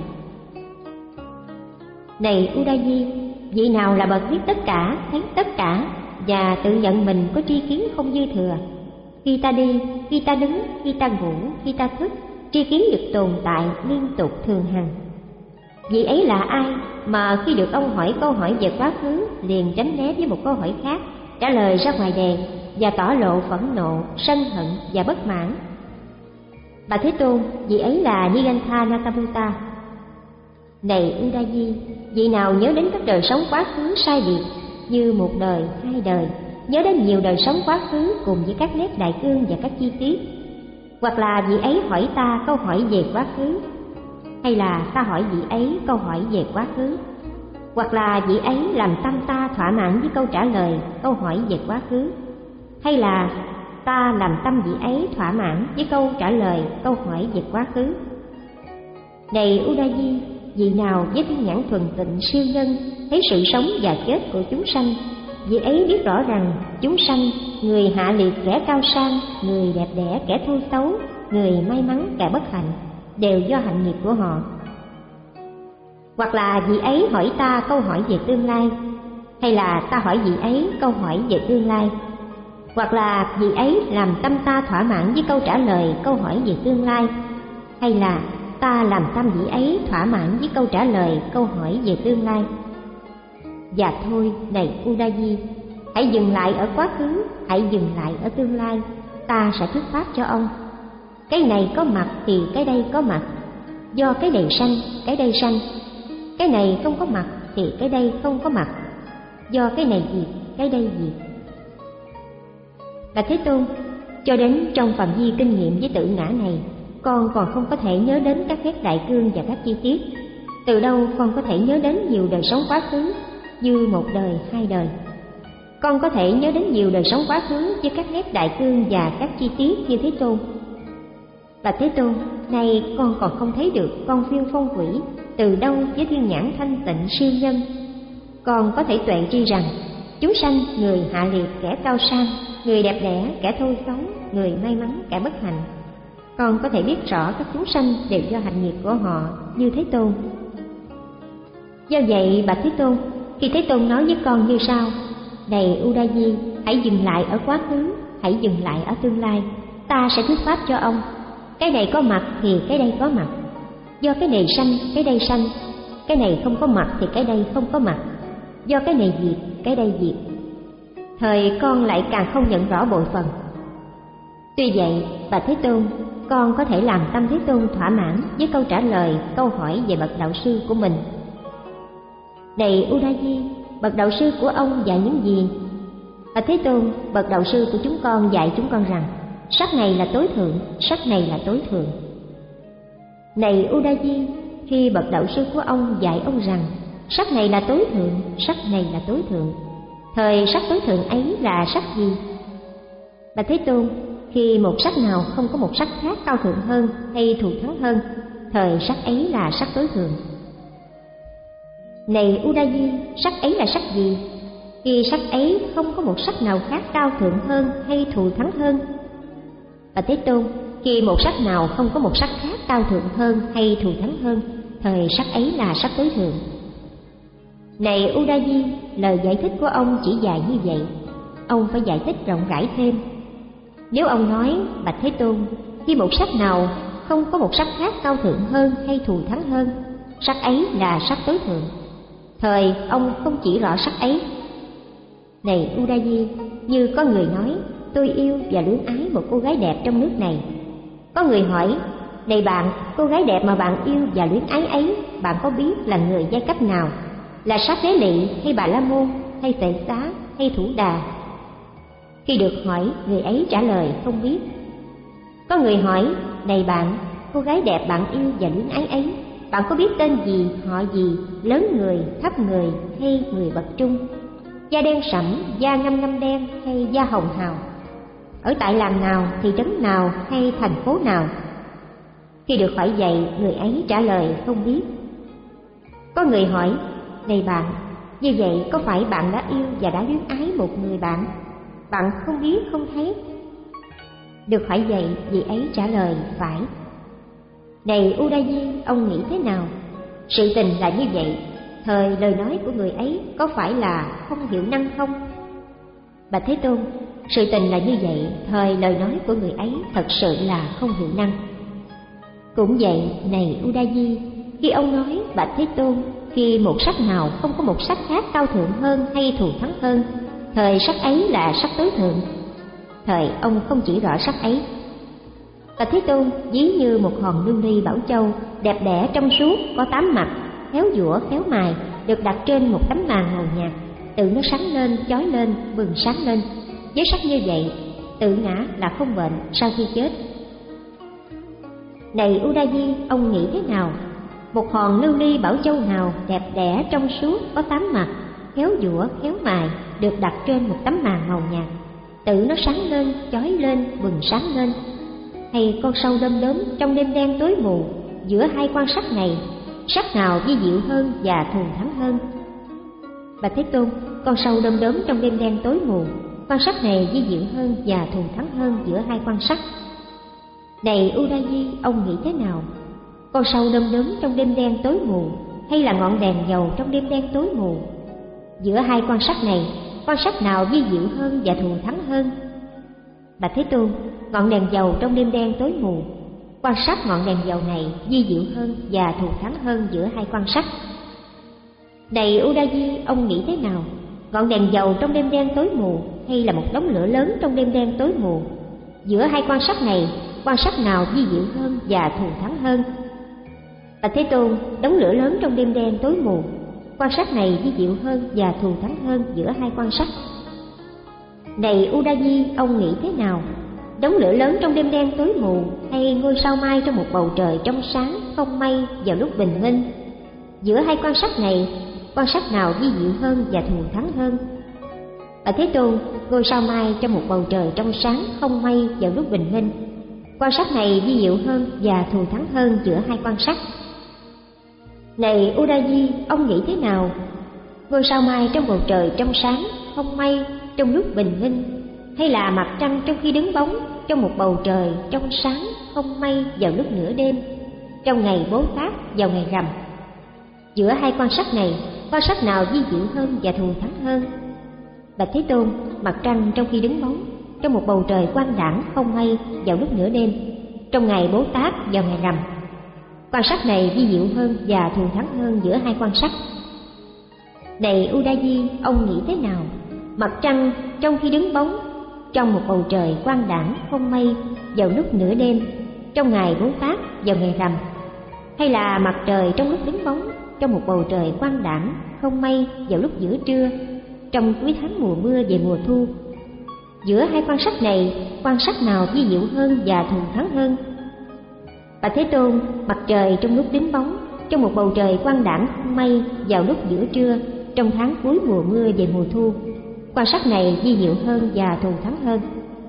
Này Udayi, vị nào là bậc biết tất cả, thấy tất cả và tự nhận mình có tri kiến không dư thừa? Khi ta đi, khi ta đứng, khi ta ngủ, khi ta thức, tri kiến được tồn tại liên tục thường hằng. Vị ấy là ai mà khi được ông hỏi câu hỏi về quá khứ, liền tránh né với một câu hỏi khác, trả lời ra ngoài đề và tỏ lộ phẫn nộ, sân hận và bất mãn? Bà Thế Tôn, vị ấy là Nigantha Natabuta. Này Udayi, vị nào nhớ đến các đời sống quá khứ sai biệt như một đời, hai đời, nhớ đến nhiều đời sống quá khứ cùng với các nét đại cương và các chi tiết? Hoặc là vị ấy hỏi ta câu hỏi về quá khứ, hay là ta hỏi vị ấy câu hỏi về quá khứ? Hoặc là vị ấy làm tâm ta thỏa mãn với câu trả lời câu hỏi về quá khứ, hay là ta làm tâm vị ấy thỏa mãn với câu trả lời câu hỏi về quá khứ? Này Udayi, vị nào với thiên nhãn thuần tịnh siêu nhân thấy sự sống và chết của chúng sanh, vị ấy biết rõ rằng chúng sanh, người hạ liệt kẻ cao sang, người đẹp đẽ kẻ thô xấu, người may mắn kẻ bất hạnh, đều do hạnh nghiệp của họ. Hoặc là vị ấy hỏi ta câu hỏi về tương lai, hay là ta hỏi vị ấy câu hỏi về tương lai? Hoặc là vị ấy làm tâm ta thỏa mãn với câu trả lời câu hỏi về tương lai, hay là ta làm tâm vị ấy thỏa mãn với câu trả lời câu hỏi về tương lai? Và thôi, này Udayi, hãy dừng lại ở quá khứ, hãy dừng lại ở tương lai, ta sẽ thuyết pháp cho ông. Cái này có mặt thì cái đây có mặt, do cái này sanh, cái đây sanh. Cái này không có mặt thì cái đây không có mặt, do cái này diệt, cái đây diệt. Bạch Thế Tôn, cho đến trong phạm vi kinh nghiệm với tự ngã này, con còn không có thể nhớ đến các nét đại cương và các chi tiết. Từ đâu con có thể nhớ đến nhiều đời sống quá khứ như một đời, hai đời? Con có thể nhớ đến nhiều đời sống quá khứ với các nét đại cương và các chi tiết như Thế Tôn. Bạch Thế Tôn, nay con còn không thấy được con phiêu phong quỷ từ đâu với thiên nhãn thanh tịnh siêu nhân. Con có thể tuệ tri rằng chúng sanh, người hạ liệt, kẻ cao sang, người đẹp đẽ, kẻ thô xấu, người may mắn, kẻ bất hạnh. Con có thể biết rõ các chúng sanh đều do hành nghiệp của họ như Thế Tôn. Do vậy, Bạch Thế Tôn, khi Thế Tôn nói với con như sau: này Udayi, hãy dừng lại ở quá khứ, hãy dừng lại ở tương lai, ta sẽ thuyết pháp cho ông. Cái này có mặt thì cái đây có mặt, do cái này sanh, cái đây sanh. Cái này không có mặt thì cái đây không có mặt, do cái này diệt, cái đây diệt. Thời con lại càng không nhận rõ bội phần. Tuy vậy, Bạch Thế Tôn, con có thể làm tâm Thế Tôn thỏa mãn với câu trả lời câu hỏi về bậc đạo sư của mình. Này Udayi, bậc đạo sư của ông dạy những gì? Bạch Thế Tôn, bậc đạo sư của chúng con dạy chúng con rằng sắc này là tối thượng, sắc này là tối thượng. Này Udayi, khi bậc đạo sư của ông dạy ông rằng sắc này là tối thượng, sắc này là tối thượng, thời sắc tối thượng ấy là sắc gì? Bạch Thế Tôn, khi một sắc nào không có một sắc khác cao thượng hơn hay thù thắng hơn, thời sắc ấy là sắc tối thượng. Này Udayi, sắc ấy là sắc gì? Khi sắc ấy không có một sắc nào khác cao thượng hơn hay thù thắng hơn. Bạch Thế Tôn, khi một sắc nào không có một sắc khác cao thượng hơn hay thù thắng hơn, thời sắc ấy là sắc tối thượng. Này Udayi, lời giải thích của ông chỉ dài như vậy, ông phải giải thích rộng rãi thêm. Nếu ông nói, Bạch Thế Tôn, khi một sắc nào không có một sắc khác cao thượng hơn hay thù thắng hơn, sắc ấy là sắc tối thượng, thời ông không chỉ rõ sắc ấy. Này Udayi, như có người nói, tôi yêu và luyến ái một cô gái đẹp trong nước này. Có người hỏi, này bạn, cô gái đẹp mà bạn yêu và luyến ái ấy, bạn có biết là người giai cấp nào? Là Sát Đế Lị hay Bà La Môn hay Tệ Xá hay Thủ Đà? Khi được hỏi, người ấy trả lời không biết. Có người hỏi, này bạn, cô gái đẹp bạn yêu và luyến ái ấy, bạn có biết tên gì, họ gì, lớn người, thấp người hay người bậc trung? Da đen sẫm, da ngăm ngăm đen hay da hồng hào? Ở tại làng nào, thị trấn nào hay thành phố nào? Khi được hỏi vậy, người ấy trả lời không biết. Có người hỏi, này bạn, như vậy có phải bạn đã yêu và đã luyến ái một người bạn, bạn không biết không thấy? Được hỏi vậy, vị ấy trả lời phải. Này Udayi, ông nghĩ thế nào? Sự tình là như vậy, thời lời nói của người ấy có phải là không hiệu năng không? Bạch Thế Tôn, sự tình là như vậy, thời lời nói của người ấy thật sự là không hiệu năng. Cũng vậy, này Udayi, khi ông nói, Bạch Thế Tôn, khi một sắc nào không có một sắc khác cao thượng hơn hay thù thắng hơn, thời sắc ấy là sắc tối thượng, thời ông không chỉ rõ sắc ấy. Bạch Thế Tôn, ví như một hòn lương ly bảo châu, đẹp đẽ trong suốt, có tám mặt, khéo giũa khéo mài, được đặt trên một tấm màn màu nhạt, tự nó sáng lên, chói lên, bừng sáng lên. Với sắc như vậy, tự ngã là không bệnh sau khi chết. Này Udayi, ông nghĩ thế nào? Một hòn lưu ly bảo châu nào đẹp đẽ trong suốt, có tám mặt, khéo giũa khéo mài, được đặt trên một tấm màn màu nhạt, tự nó sáng lên, chói lên, bừng sáng lên. Hay con sâu đom đóm trong đêm đen tối mù, giữa hai quan sắc này, sắc nào vi diệu hơn và thù thắng hơn? Bạch Thế Tôn, con sâu đom đóm trong đêm đen tối mù, quan sắc này vi diệu hơn và thù thắng hơn giữa hai quan sắc. Này Udayi, ông nghĩ thế nào? Con sâu đom đóm trong đêm đen tối mù, hay là ngọn đèn dầu trong đêm đen tối mù? Giữa hai quan sắc này, quan sắc nào vi diệu hơn và thù thắng hơn? Bạch Thế Tôn, ngọn đèn dầu trong đêm đen tối mù, quan sát ngọn đèn dầu này vi diệu hơn và thù thắng hơn giữa hai quan sắc. Này Udayi, ông nghĩ thế nào? ngọn đèn dầu trong đêm đen tối mù, hay là một đống lửa lớn trong đêm đen tối mù? Giữa hai quan sát này, quan sát nào vi diệu hơn và thù thắng hơn? Bạch Thế Tôn, đống lửa lớn trong đêm đen tối mù, quan sát này vi diệu hơn và thù thắng hơn giữa hai quan sát. Này Udayi, ông nghĩ thế nào? Đống lửa lớn trong đêm đen tối mù, hay ngôi sao mai trong một bầu trời trong sáng không mây vào lúc bình minh? Giữa hai quan sát này, quan sát nào vi diệu hơn và thù thắng hơn? Bạch Thế Tôn, ngôi sao mai trong một bầu trời trong sáng không mây vào lúc bình minh, quan sát này vi diệu hơn và thù thắng hơn giữa hai quan sát. Này Udayi, ông nghĩ thế nào? Ngôi sao mai trong bầu trời trong sáng không mây trong lúc bình minh, hay là mặt trăng trong khi đứng bóng trong một bầu trời trong sáng không mây vào lúc nửa đêm, trong ngày Bố Tát vào ngày rằm? Giữa hai quan sát này, quan sát nào vi diệu hơn và thù thắng hơn? Bạch Thế Tôn, mặt trăng trong khi đứng bóng trong một bầu trời quang đãng không mây vào lúc nửa đêm, trong ngày Bố Tát vào ngày rằm. Quan sát này vi diệu hơn và thù thắng hơn giữa hai quan sát. Này Udayi, ông nghĩ thế nào? Mặt trăng trong khi đứng bóng trong một bầu trời quang đãng không mây vào lúc nửa đêm, trong ngày Bố Tát vào ngày rằm, hay là mặt trời trong lúc đứng bóng trong một bầu trời quang đãng không mây vào lúc giữa trưa, trong cuối tháng mùa mưa về mùa thu? Giữa hai quan sát này, quan sát nào vi diệu hơn và thù thắng hơn? Bạch Thế Tôn, mặt trời trong lúc đứng bóng trong một bầu trời quang đãng không mây vào lúc giữa trưa, trong tháng cuối mùa mưa về mùa thu, quan sát này vi diệu hơn và thù thắng hơn.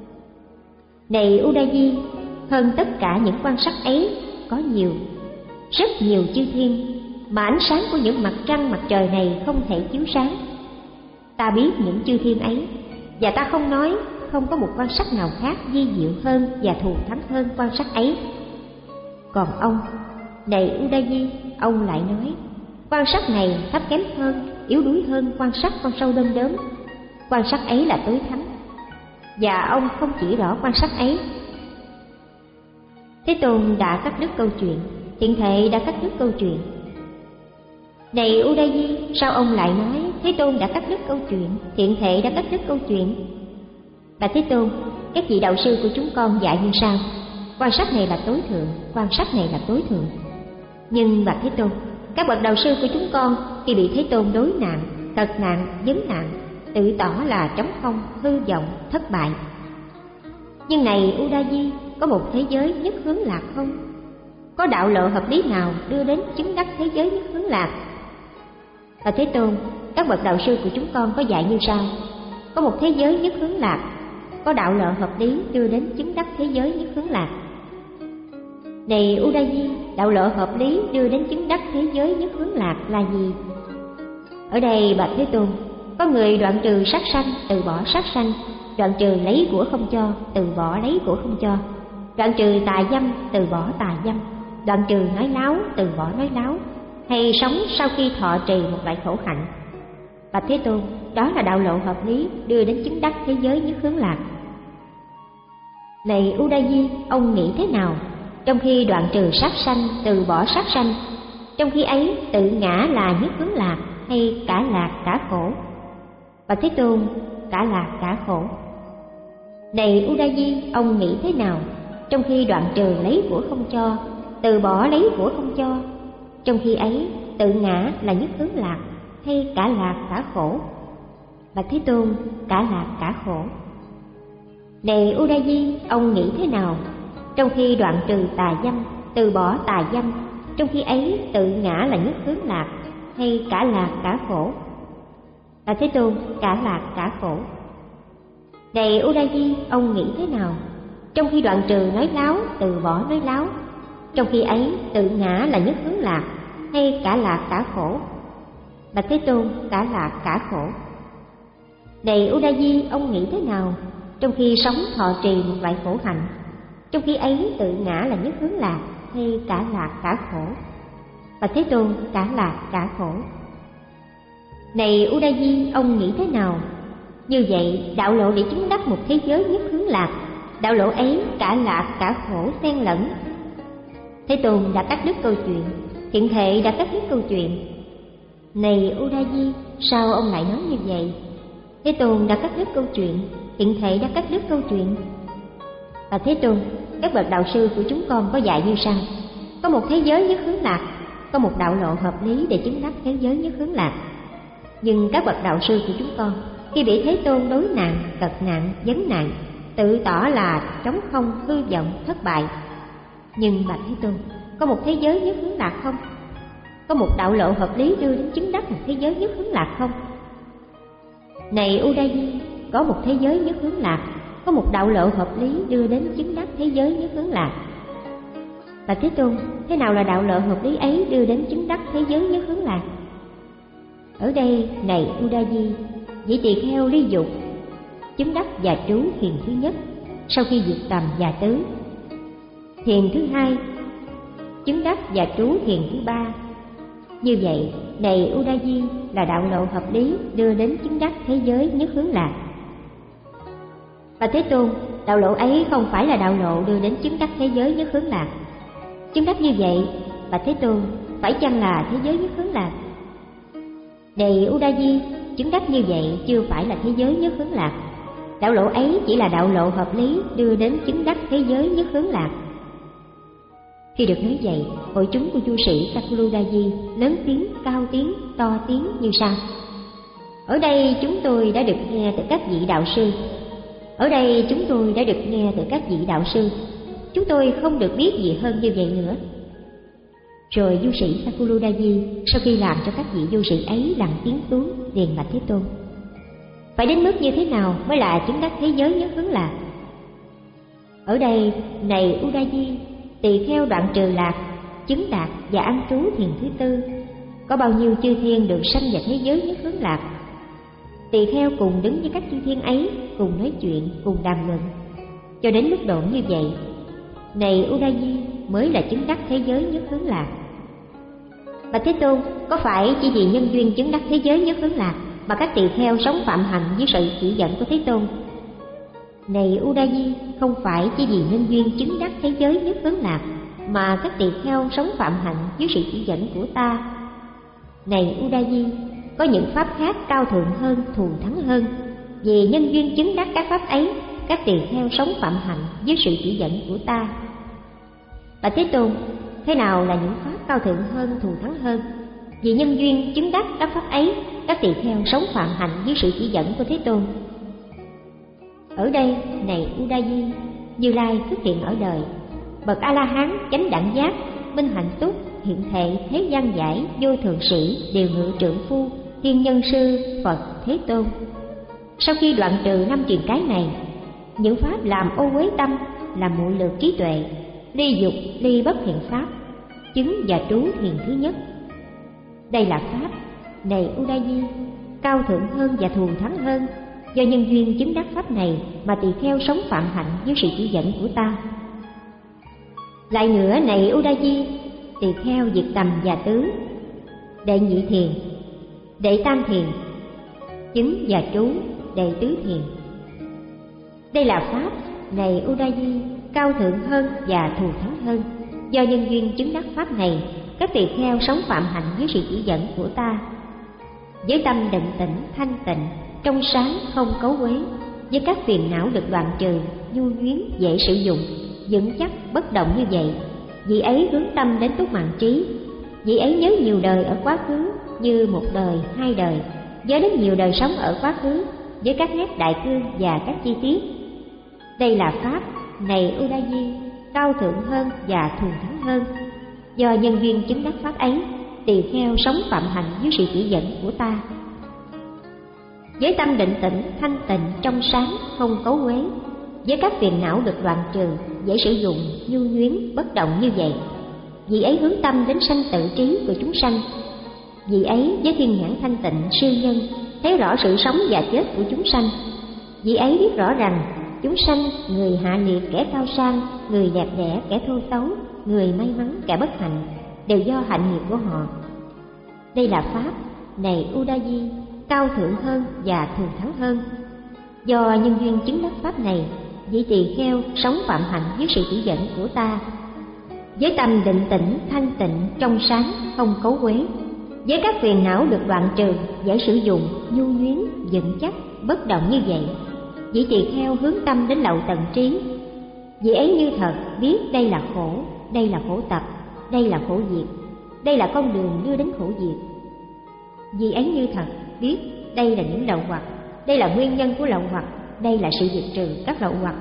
Này Udayi, hơn tất cả những quan sát ấy có nhiều, rất nhiều chư thiên, mà ánh sáng của những mặt trăng mặt trời này không thể chiếu sáng. Ta biết những chư thiên ấy, và ta không nói không có một quan sát nào khác vi diệu hơn và thù thắng hơn quan sát ấy. Còn ông, này Udayi, ông lại nói quan sát này thấp kém hơn, yếu đuối hơn quan sát con sâu đom đóm. Quan sát ấy là tối thắng, và ông không chỉ rõ quan sát ấy. Thế Tôn đã cắt đứt câu chuyện, thiện thệ đã cắt đứt câu chuyện. Này Udayi, sao ông lại nói Thế Tôn đã cắt đứt câu chuyện, thiện thệ đã cắt đứt câu chuyện? Bạch Thế Tôn, các vị đạo sư của chúng con dạy như sau: quan sát này là tối thượng, quan sát này là tối thượng. Nhưng Bạch Thế Tôn, các bậc đạo sư của chúng con khi bị Thế Tôn đối nạn, tật nạn, vấn nạn, tự tỏ là trống không, hư vọng, thất bại. Nhưng này Udayi, có một thế giới nhất hướng lạc không? Có đạo lộ hợp lý nào đưa đến chứng đắc thế giới nhất hướng lạc? Và Thế Tôn, các bậc đạo sư của chúng con có dạy như sau: có một thế giới nhất hướng lạc, có đạo lộ hợp lý đưa đến chứng đắc thế giới nhất hướng lạc. Này Udayi, đạo lộ hợp lý đưa đến chứng đắc thế giới nhất hướng lạc là gì? Ở đây bạch Thế Tôn, có người đoạn trừ sát sanh, từ bỏ sát sanh; đoạn trừ lấy của không cho, từ bỏ lấy của không cho; đoạn trừ tà dâm, từ bỏ tà dâm; đoạn trừ nói láo, từ bỏ nói láo; hay sống sau khi thọ trì một loại khổ hạnh. Bạch Thế Tôn, đó là đạo lộ hợp lý đưa đến chứng đắc thế giới nhất hướng lạc. Này Udayi, ông nghĩ thế nào? Trong khi đoạn trừ sát sanh, từ bỏ sát sanh, trong khi ấy tự ngã là nhất hướng lạc, hay cả lạc cả khổ? Bạch Thế Tôn, cả lạc cả khổ. Này Udayi, ông nghĩ thế nào? Trong khi đoạn trừ lấy của không cho, từ bỏ lấy của không cho, trong khi ấy tự ngã là nhất hướng lạc, hay cả lạc cả khổ? Bạch Thế Tôn, cả lạc cả khổ. Này Udayi, ông nghĩ thế nào? Trong khi đoạn trừ tà dâm, từ bỏ tà dâm, trong khi ấy tự ngã là nhất hướng lạc, hay cả lạc cả khổ? Bạch Thế Tôn, cả lạc cả khổ. Này Udayi, ông nghĩ thế nào? Trong khi đoạn trừ nói láo, từ bỏ nói láo, trong khi ấy tự ngã là nhất hướng lạc, hay cả lạc cả khổ? Bạch Thế Tôn, cả lạc cả khổ. Này Udayi, ông nghĩ thế nào? Trong khi sống thọ trì một loại khổ hạnh, trong khi ấy tự ngã là nhất hướng lạc, hay cả lạc cả khổ? Bạch Thế Tôn, cả lạc cả khổ. Này Udayi, ông nghĩ thế nào? Như vậy, đạo lộ để chứng đắc một thế giới nhất hướng lạc, đạo lộ ấy cả lạc cả khổ xen lẫn. Thế Tôn đã cắt đứt câu chuyện, thiện thệ đã cắt đứt câu chuyện. Này Udayi, sao ông lại nói như vậy? Thế Tôn đã cắt đứt câu chuyện, hiện thể đã cắt đứt câu chuyện. Và Thế Tôn, các bậc đạo sư của chúng con có dạy như sau: có một thế giới nhất hướng lạc, có một đạo lộ hợp lý để chứng đắc thế giới nhất hướng lạc. Nhưng các bậc đạo sư của chúng con khi bị Thế Tôn đối nạn, cật nạn, vấn nạn, tự tỏ là trống không, hư vọng, thất bại. Nhưng bạch Thế Tôn, có một thế giới nhất hướng lạc không? Có một đạo lộ hợp lý đưa đến chứng đắc một thế giới nhất hướng lạc không? Này Udayi, có một thế giới nhất hướng lạc, có một đạo lộ hợp lý đưa đến chứng đắc thế giới nhất hướng lạc. Bạch Thế Tôn, thế nào là đạo lộ hợp lý ấy đưa đến chứng đắc thế giới nhất hướng lạc? Ở đây, này Udayi, vị tỳ kheo ly dục, chứng đắc và trú thiền thứ nhất sau khi diệt tầm và tứ. Thiền thứ hai, chứng đắc và trú thiền thứ ba. Như vậy, này Udayi, là đạo lộ hợp lý đưa đến chứng đắc thế giới nhất hướng lạc. Và Thế Tôn, đạo lộ ấy không phải là đạo lộ đưa đến chứng đắc thế giới nhất hướng lạc. Chứng đắc như vậy, và Thế Tôn, phải chăng là thế giới nhất hướng lạc? Này Udayi, chứng đắc như vậy chưa phải là thế giới nhất hướng lạc. Đạo lộ ấy chỉ là đạo lộ hợp lý đưa đến chứng đắc thế giới nhất hướng lạc. Khi được nói vậy, hội chúng của du sĩ Sakuludaji lớn tiếng, cao tiếng, to tiếng như sau: ở đây chúng tôi đã được nghe từ các vị đạo sư. Ở đây chúng tôi đã được nghe từ các vị đạo sư. Chúng tôi không được biết gì hơn như vậy nữa. Rồi du sĩ Sakuludaji sau khi làm cho các vị du sĩ ấy lặng tiếng xuống, liền bạch Thế Tôn: phải đến mức như thế nào mới là chứng đắc thế giới nhất hướng lạc? Ở đây, này Udayi, tỳ kheo đoạn trừ lạc, chứng đạt và an trú thiền thứ tư, có bao nhiêu chư thiên được sanh vào thế giới nhất hướng lạc. Tỳ kheo cùng đứng với các chư thiên ấy, cùng nói chuyện, cùng đàm luận, cho đến mức độ như vậy, này Udayi, mới là chứng đắc thế giới nhất hướng lạc. Bạch Thế Tôn, có phải chỉ vì nhân duyên chứng đắc thế giới nhất hướng lạc mà các tỳ kheo sống phạm hạnh dưới sự chỉ dẫn của Thế Tôn? Này Udayi, không phải chỉ vì nhân duyên chứng đắc thế giới nhất hướng lạc mà các tỳ kheo sống phạm hạnh dưới sự chỉ dẫn của ta. Này Udayi, có những pháp khác cao thượng hơn, thù thắng hơn. Vì nhân duyên chứng đắc các pháp ấy, các tỳ kheo sống phạm hạnh dưới sự chỉ dẫn của ta. Bạch Thế Tôn, thế nào là những pháp cao thượng hơn, thù thắng hơn? Vì nhân duyên chứng đắc các pháp ấy, các tỳ kheo sống phạm hạnh dưới sự chỉ dẫn của Thế Tôn. Ở đây, này Udayi, Như Lai xuất hiện ở đời, bậc A La Hán, chánh đẳng giác, minh hạnh túc, hiện thể, thế gian giải, vô thượng sĩ, điều ngự trượng phu, thiên nhân sư, Phật, Thế Tôn. Sau khi đoạn trừ năm triền cái này, những pháp làm ô uế tâm, làm muội lược trí tuệ, ly dục, ly bất thiện pháp, chứng và trú thiền thứ nhất. Đây là pháp, này Udayi, cao thượng hơn và thù thắng hơn. Do nhân duyên chứng đắc pháp này mà tỳ kheo sống phạm hạnh dưới sự chỉ dẫn của ta. Lại nữa, này Udayi, tỳ kheo diệt tầm và tứ, đệ nhị thiền, đệ tam thiền, chứng và trú, đệ tứ thiền. Đây là pháp, này Udayi, cao thượng hơn và thù thắng hơn. Do nhân duyên chứng đắc pháp này, các tỳ kheo sống phạm hạnh dưới sự chỉ dẫn của ta, với tâm định tĩnh, thanh tịnh, trong sáng, không cấu uế, với các phiền não được đoạn trừ, nhu nhuyến, dễ sử dụng, vững chắc, bất động như vậy. Vị ấy hướng tâm đến túc mạng trí. Vị ấy nhớ nhiều đời ở quá khứ như một đời, hai đời, nhớ đến nhiều đời sống ở quá khứ với các nét đại cương và các chi tiết. Đây là pháp, này Udayi, cao thượng hơn và thù thắng hơn. Do nhân duyên chứng đắc pháp ấy, tỳ kheo sống phạm hạnh dưới sự chỉ dẫn của ta, với tâm định tĩnh, thanh tịnh, trong sáng, không cấu uế, với các phiền não được đoạn trừ, dễ sử dụng, nhu nhuyến, bất động như vậy. Vị ấy hướng tâm đến sanh tự trí của chúng sanh. Vị ấy với thiên nhãn thanh tịnh, siêu nhân, thấy rõ sự sống và chết của chúng sanh. Vị ấy biết rõ rằng chúng sanh, người hạ liệt, kẻ cao sang, người đẹp đẽ, kẻ thô xấu, người may mắn, kẻ bất hạnh, đều do hạnh nghiệp của họ. Đây là pháp, này Udayi, cao thượng hơn và thù thắng hơn. Do nhân duyên chứng đắc pháp này, vị tỳ kheo sống phạm hạnh dưới sự chỉ dẫn của ta, với tâm định tĩnh, thanh tịnh, trong sáng, không cấu uế, với các phiền não được đoạn trừ, dễ sử dụng, nhu nhuyến, vững chắc, bất động như vậy, vị tỳ kheo hướng tâm đến lậu tận trí. Vị ấy như thật biết đây là khổ, đây là khổ tập, đây là khổ diệt, đây là con đường đưa đến khổ diệt. Vị ấy như thật biết đây là những lậu hoặc, đây là nguyên nhân của lậu hoặc, đây là sự diệt trừ các lậu hoặc.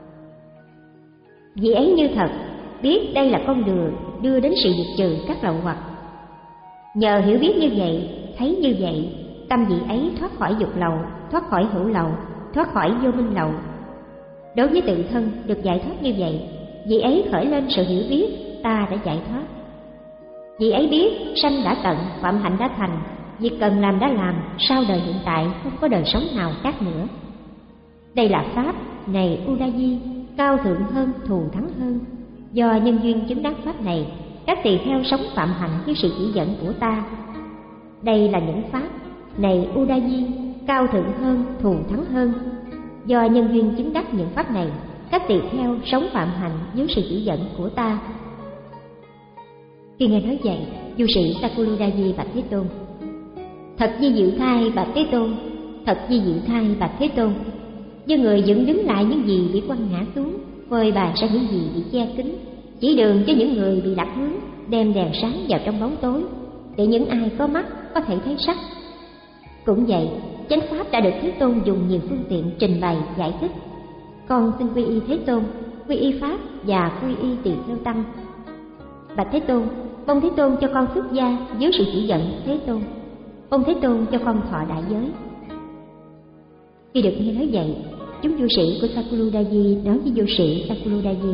Vị ấy như thật biết đây là con đường đưa đến sự diệt trừ các lậu hoặc. Nhờ hiểu biết như vậy, thấy như vậy, tâm vị ấy thoát khỏi dục lậu, thoát khỏi hữu lậu, thoát khỏi vô minh lậu. Đối với tự thân được giải thoát như vậy, vị ấy khởi lên sự hiểu biết ta đã giải thoát. Vị ấy biết sanh đã tận, phạm hạnh đã thành, việc cần làm đã làm, sau đời hiện tại không có đời sống nào khác nữa. Đây là pháp, này Udayi, cao thượng hơn, thù thắng hơn. Do nhân duyên chứng đắc pháp này, các tỳ kheo sống phạm hạnh với sự chỉ dẫn của ta. Đây là những pháp, này Udayi, cao thượng hơn, thù thắng hơn. Do nhân duyên chứng đắc những pháp này, các tỳ kheo sống phạm hạnh dưới sự chỉ dẫn của ta. Khi nghe nói vậy, du sĩ Sakyamuni bạch Thế Tôn: Thật di diệu thay bạch Thế Tôn, thật di diệu thay bạch Thế Tôn. Như người dựng đứng lại những gì bị quăng ngã xuống, phơi bày ra những gì bị che kín, chỉ đường cho những người bị lạc hướng, đem đèn sáng vào trong bóng tối, để những ai có mắt có thể thấy sắc. Cũng vậy, chánh pháp đã được Thế Tôn dùng nhiều phương tiện trình bày giải thích. Con xin quy y Thế Tôn, quy y pháp và quy y tỳ kheo tăng. Bạch Thế Tôn, mong Thế Tôn cho con xuất gia dưới sự chỉ dẫn Thế Tôn. Mong Thế Tôn cho con thọ đại giới. Khi được nghe nói vậy, chúng du sĩ của Sakyamuni nói với du sĩ Sakyamuni: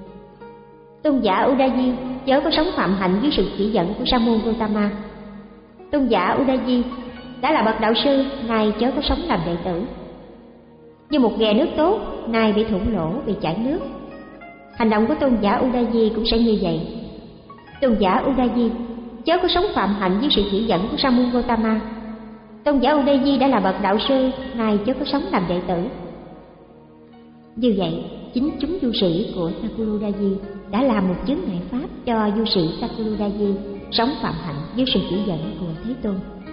Tôn giả Udayi chớ có sống phạm hạnh dưới sự chỉ dẫn của Sa môn Gotama. Tôn giả Udayi đã là bậc đạo sư, ngài chớ có sống làm đệ tử. Như một ghè nước tốt, nay bị thủng lỗ, bị chảy nước. Hành động của tôn giả Udayi cũng sẽ như vậy. Tôn giả Udayi chớ có sống phạm hạnh dưới sự chỉ dẫn của Sa môn Gotama. Tôn giả Udayi đã là bậc đạo sư, ngài chớ có sống làm đệ tử. Như vậy, chính chúng du sĩ của Sakyamuni đã làm một chướng ngại pháp cho du sĩ Sakyamuni sống phạm hạnh dưới sự chỉ dẫn của Thế Tôn.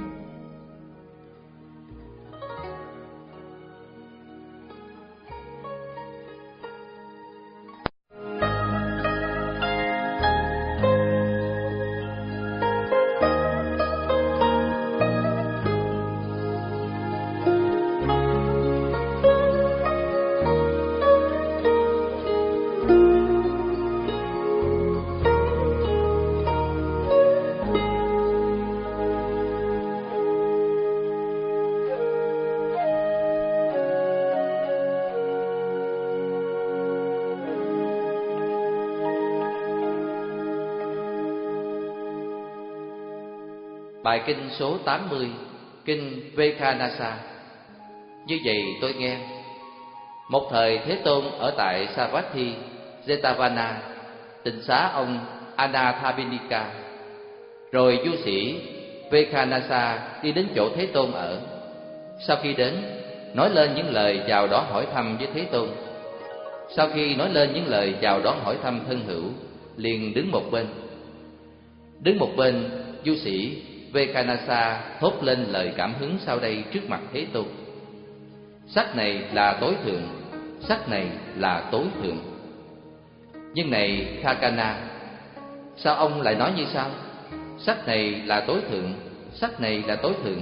Bài kinh số tám mươi, kinh Vekanasa. Như vậy tôi nghe, một thời Thế Tôn ở tại Savatthi, Jetavana, tịnh xá ông Anathapindika. Rồi du sĩ Vekanasa đi đến chỗ Thế Tôn ở. Sau khi đến, nói lên những lời chào đón hỏi thăm với Thế Tôn. Sau khi nói lên những lời chào đón hỏi thăm thân hữu, liền đứng một bên. Đứng một bên, du sĩ Vekanasa thốt lên lời cảm hứng sau đây trước mặt Thế Tôn: Sắc này là tối thượng, sắc này là tối thượng. Nhưng này Kakana, sao ông lại nói như sau? Sắc này là tối thượng, sắc này là tối thượng.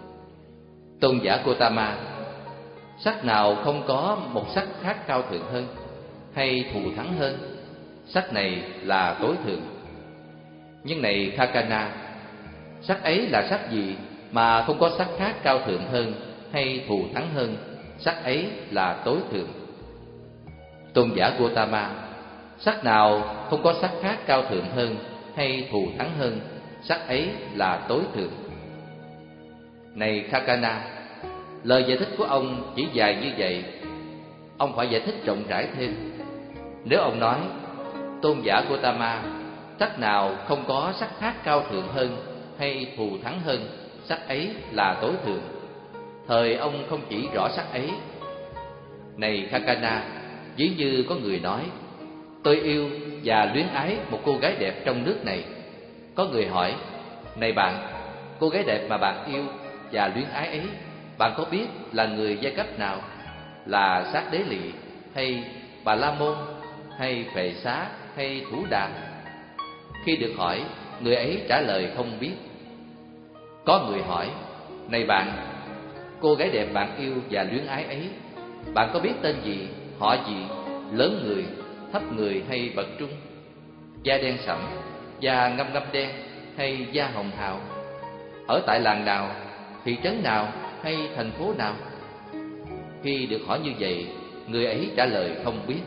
Tôn giả Gotama, sắc nào không có một sắc khác cao thượng hơn hay thù thắng hơn? Sắc này là tối thượng. Nhưng này Kakana, sắc ấy là sắc gì mà không có sắc khác cao thượng hơn hay thù thắng hơn? Sắc ấy là tối thượng. Tôn giả Gotama, sắc nào không có sắc khác cao thượng hơn hay thù thắng hơn? Sắc ấy là tối thượng. Này Kakana, lời giải thích của ông chỉ dài như vậy, ông phải giải thích rộng rãi thêm. Nếu ông nói Tôn giả Gotama, sắc nào không có sắc khác cao thượng hơn hay thù thắng hơn, sắc ấy là tối thượng, thời ông không chỉ rõ sắc ấy. Này Kakana, ví như có người nói tôi yêu và luyến ái một cô gái đẹp trong nước này. Có người hỏi: Này bạn, cô gái đẹp mà bạn yêu và luyến ái ấy, bạn có biết là người giai cấp nào? Là Sát Đế Lị, hay Bà La Môn, hay Phệ Xá, hay Thủ Đà? Khi được hỏi, người ấy trả lời không biết. Có người hỏi: này bạn, cô gái đẹp bạn yêu và luyến ái ấy, bạn có biết tên gì, họ gì, lớn người, thấp người hay bậc trung, da đen sẫm, da ngăm ngăm đen hay da hồng hào, ở tại làng nào, thị trấn nào hay thành phố nào? Khi được hỏi như vậy, người ấy trả lời không biết.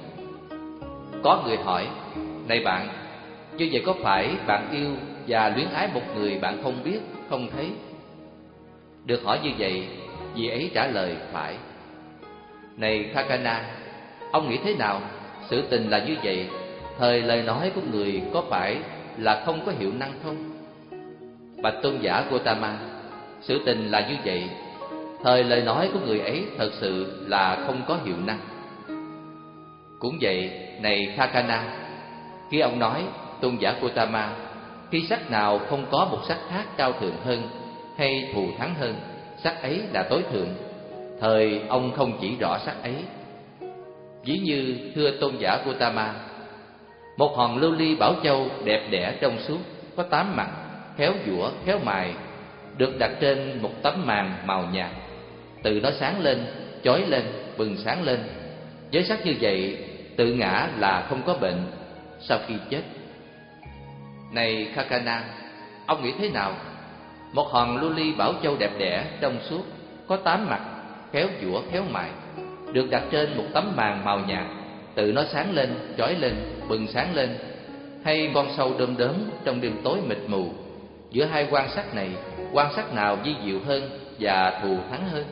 Có người hỏi: này bạn, như vậy có phải bạn yêu và luyến ái một người bạn không biết, không thấy? Được hỏi như vậy, vị ấy trả lời phải. Này Khakana, ông nghĩ thế nào? Sự tình là như vậy, thời lời nói của người có phải là không có hiệu năng không? Bạch tôn giả Gotama, sự tình là như vậy, thời lời nói của người ấy thật sự là không có hiệu năng. Cũng vậy, này Khakana, khi ông nói tôn giả Gotama, khi sắc nào không có một sắc khác cao thượng hơn hay thù thắng hơn, sắc ấy là tối thượng, thời ông không chỉ rõ sắc ấy. Ví như thưa tôn giả Gotama, một hòn lưu ly bảo châu đẹp đẽ trong suốt, có tám mặt, khéo giũa, khéo mài, được đặt trên một tấm màn màu nhạt, từ nó sáng lên, chói lên, bừng sáng lên. Với sắc như vậy, tự ngã là không có bệnh sau khi chết. Này Khakana, ông nghĩ thế nào? Một hòn lưu ly bảo châu đẹp đẽ trong suốt, có tám mặt, khéo giũa, khéo mài, được đặt trên một tấm màn màu nhạt, tự nó sáng lên, chói lên, bừng sáng lên, hay con sâu đom đóm trong đêm tối mịt mù, giữa hai quan sắc này, quan sắc nào vi diệu hơn và thù thắng hơn?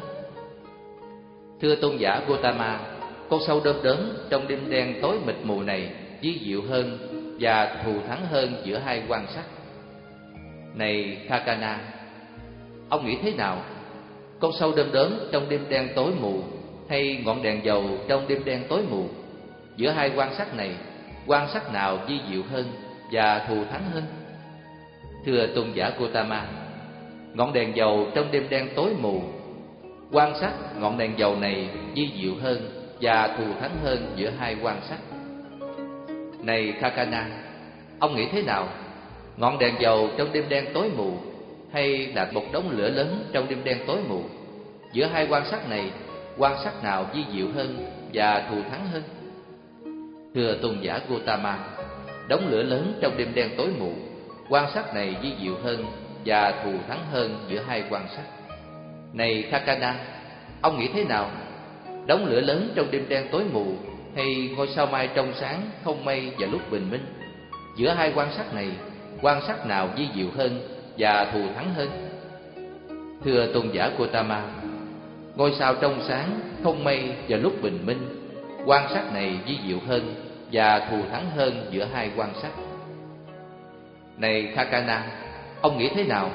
Thưa tôn giả Gotama, con sâu đom đóm trong đêm đen tối mịt mù này vi diệu hơn và thù thắng hơn giữa hai quan sắc. Này Khakana, ông nghĩ thế nào? Con sâu đom đóm trong đêm đen tối mù hay ngọn đèn dầu trong đêm đen tối mù, giữa hai quan sắc này, quan sắc nào vi diệu hơn và thù thắng hơn? Thưa tôn giả Gotama, ngọn đèn dầu trong đêm đen tối mù, quan sắc ngọn đèn dầu này vi diệu hơn và thù thắng hơn giữa hai quan sắc. Này Khakana, ông nghĩ thế nào? Ngọn đèn dầu trong đêm đen tối mù hay là một đống lửa lớn trong đêm đen tối mù, giữa hai quan sắc này, quan sắc nào vi diệu hơn và thù thắng hơn? Thưa tôn giả Gotama, đống lửa lớn trong đêm đen tối mù, quan sắc này vi diệu hơn và thù thắng hơn giữa hai quan sắc. Này Khakana, ông nghĩ thế nào? Đống lửa lớn trong đêm đen tối mù hay ngôi sao mai trong sáng không mây vào lúc bình minh, giữa hai quan sắc này, quan sắc nào vi diệu hơn và thù thắng hơn? Thưa tôn giả Gotama, ngôi sao trong sáng không mây vào lúc bình minh, quan sắc này vi diệu hơn và thù thắng hơn giữa hai quan sắc. Này Khakana, ông nghĩ thế nào?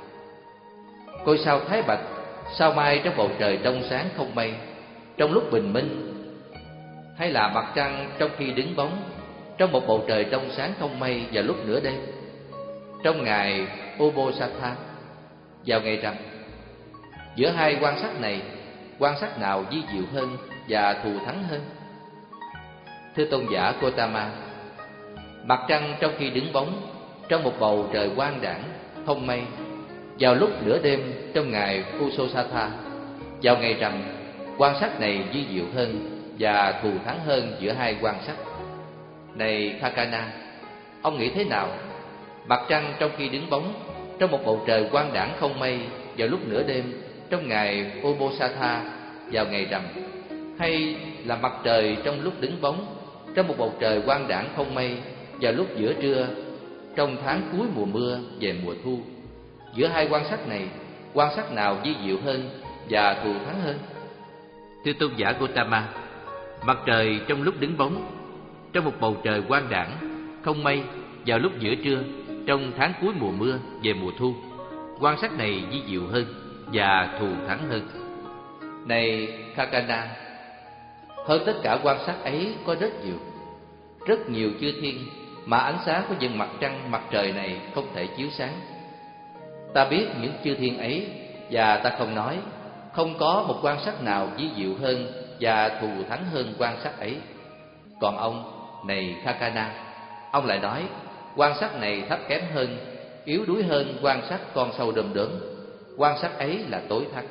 Ngôi sao thái bạch, sao mai trong bầu trời trong sáng không mây, trong lúc bình minh, hay là mặt trăng trong khi đứng bóng, trong một bầu trời trong sáng không mây vào lúc nửa đêm, trong ngày Ubosatha, vào ngày rằm? Giữa hai quan sắc này, quan sắc nào vi diệu hơn và thù thắng hơn? Thưa tôn giả Gotama, mặt trăng trong khi đứng bóng, trong một bầu trời quang đãng không mây, vào lúc nửa đêm trong ngày Usosatha, vào ngày rằm, quan sắc này vi diệu hơn và thù thắng hơn giữa hai quan sắc. Này Khakana, ông nghĩ thế nào? Mặt trăng trong khi đứng bóng, trong một bầu trời quang đãng không mây, vào lúc nửa đêm trong ngày Ubosatha, vào ngày rằm, hay là mặt trời trong lúc đứng bóng, trong một bầu trời quang đãng không mây, vào lúc giữa trưa trong tháng cuối mùa mưa về mùa thu, giữa hai quan sắc này, quan sắc nào vi diệu hơn và thù thắng hơn? Thưa tôn giả Gotama, mặt trời trong lúc đứng bóng, trong một bầu trời quang đãng không mây, vào lúc giữa trưa trong tháng cuối mùa mưa về mùa thu, quan sắc này vi diệu hơn và thù thắng hơn. Này Khakana, hơn tất cả quan sắc ấy có rất nhiều, rất nhiều chư thiên mà ánh sáng của những mặt trăng mặt trời này không thể chiếu sáng. Ta biết những chư thiên ấy, và ta không nói, không có một quan sát nào vi diệu hơn và thù thắng hơn quan sát ấy. Còn ông, này Khakana, ông lại nói, quan sát này thấp kém hơn, yếu đuối hơn quan sát con sâu đom đóm. Quan sát ấy là tối thắng.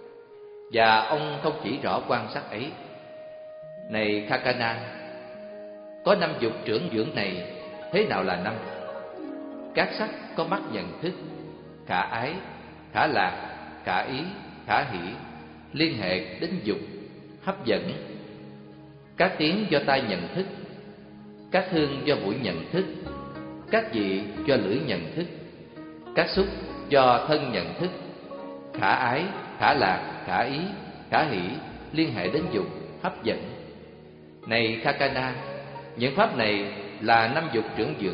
Và ông không chỉ rõ quan sát ấy. Này Khakana, có năm dục trưởng dưỡng này, thế nào là năm? Các sắc có mắt nhận thức, khả ái, khả lạc, khả ý, khả hỷ, liên hệ đến dục, hấp dẫn. Các tiếng do tai nhận thức, các hương do mũi nhận thức, các vị do lưỡi nhận thức, các xúc do thân nhận thức, khả ái, khả lạc, khả ý, khả hỷ, liên hệ đến dục, hấp dẫn. Này Khakana, những pháp này là năm dục trưởng dưỡng.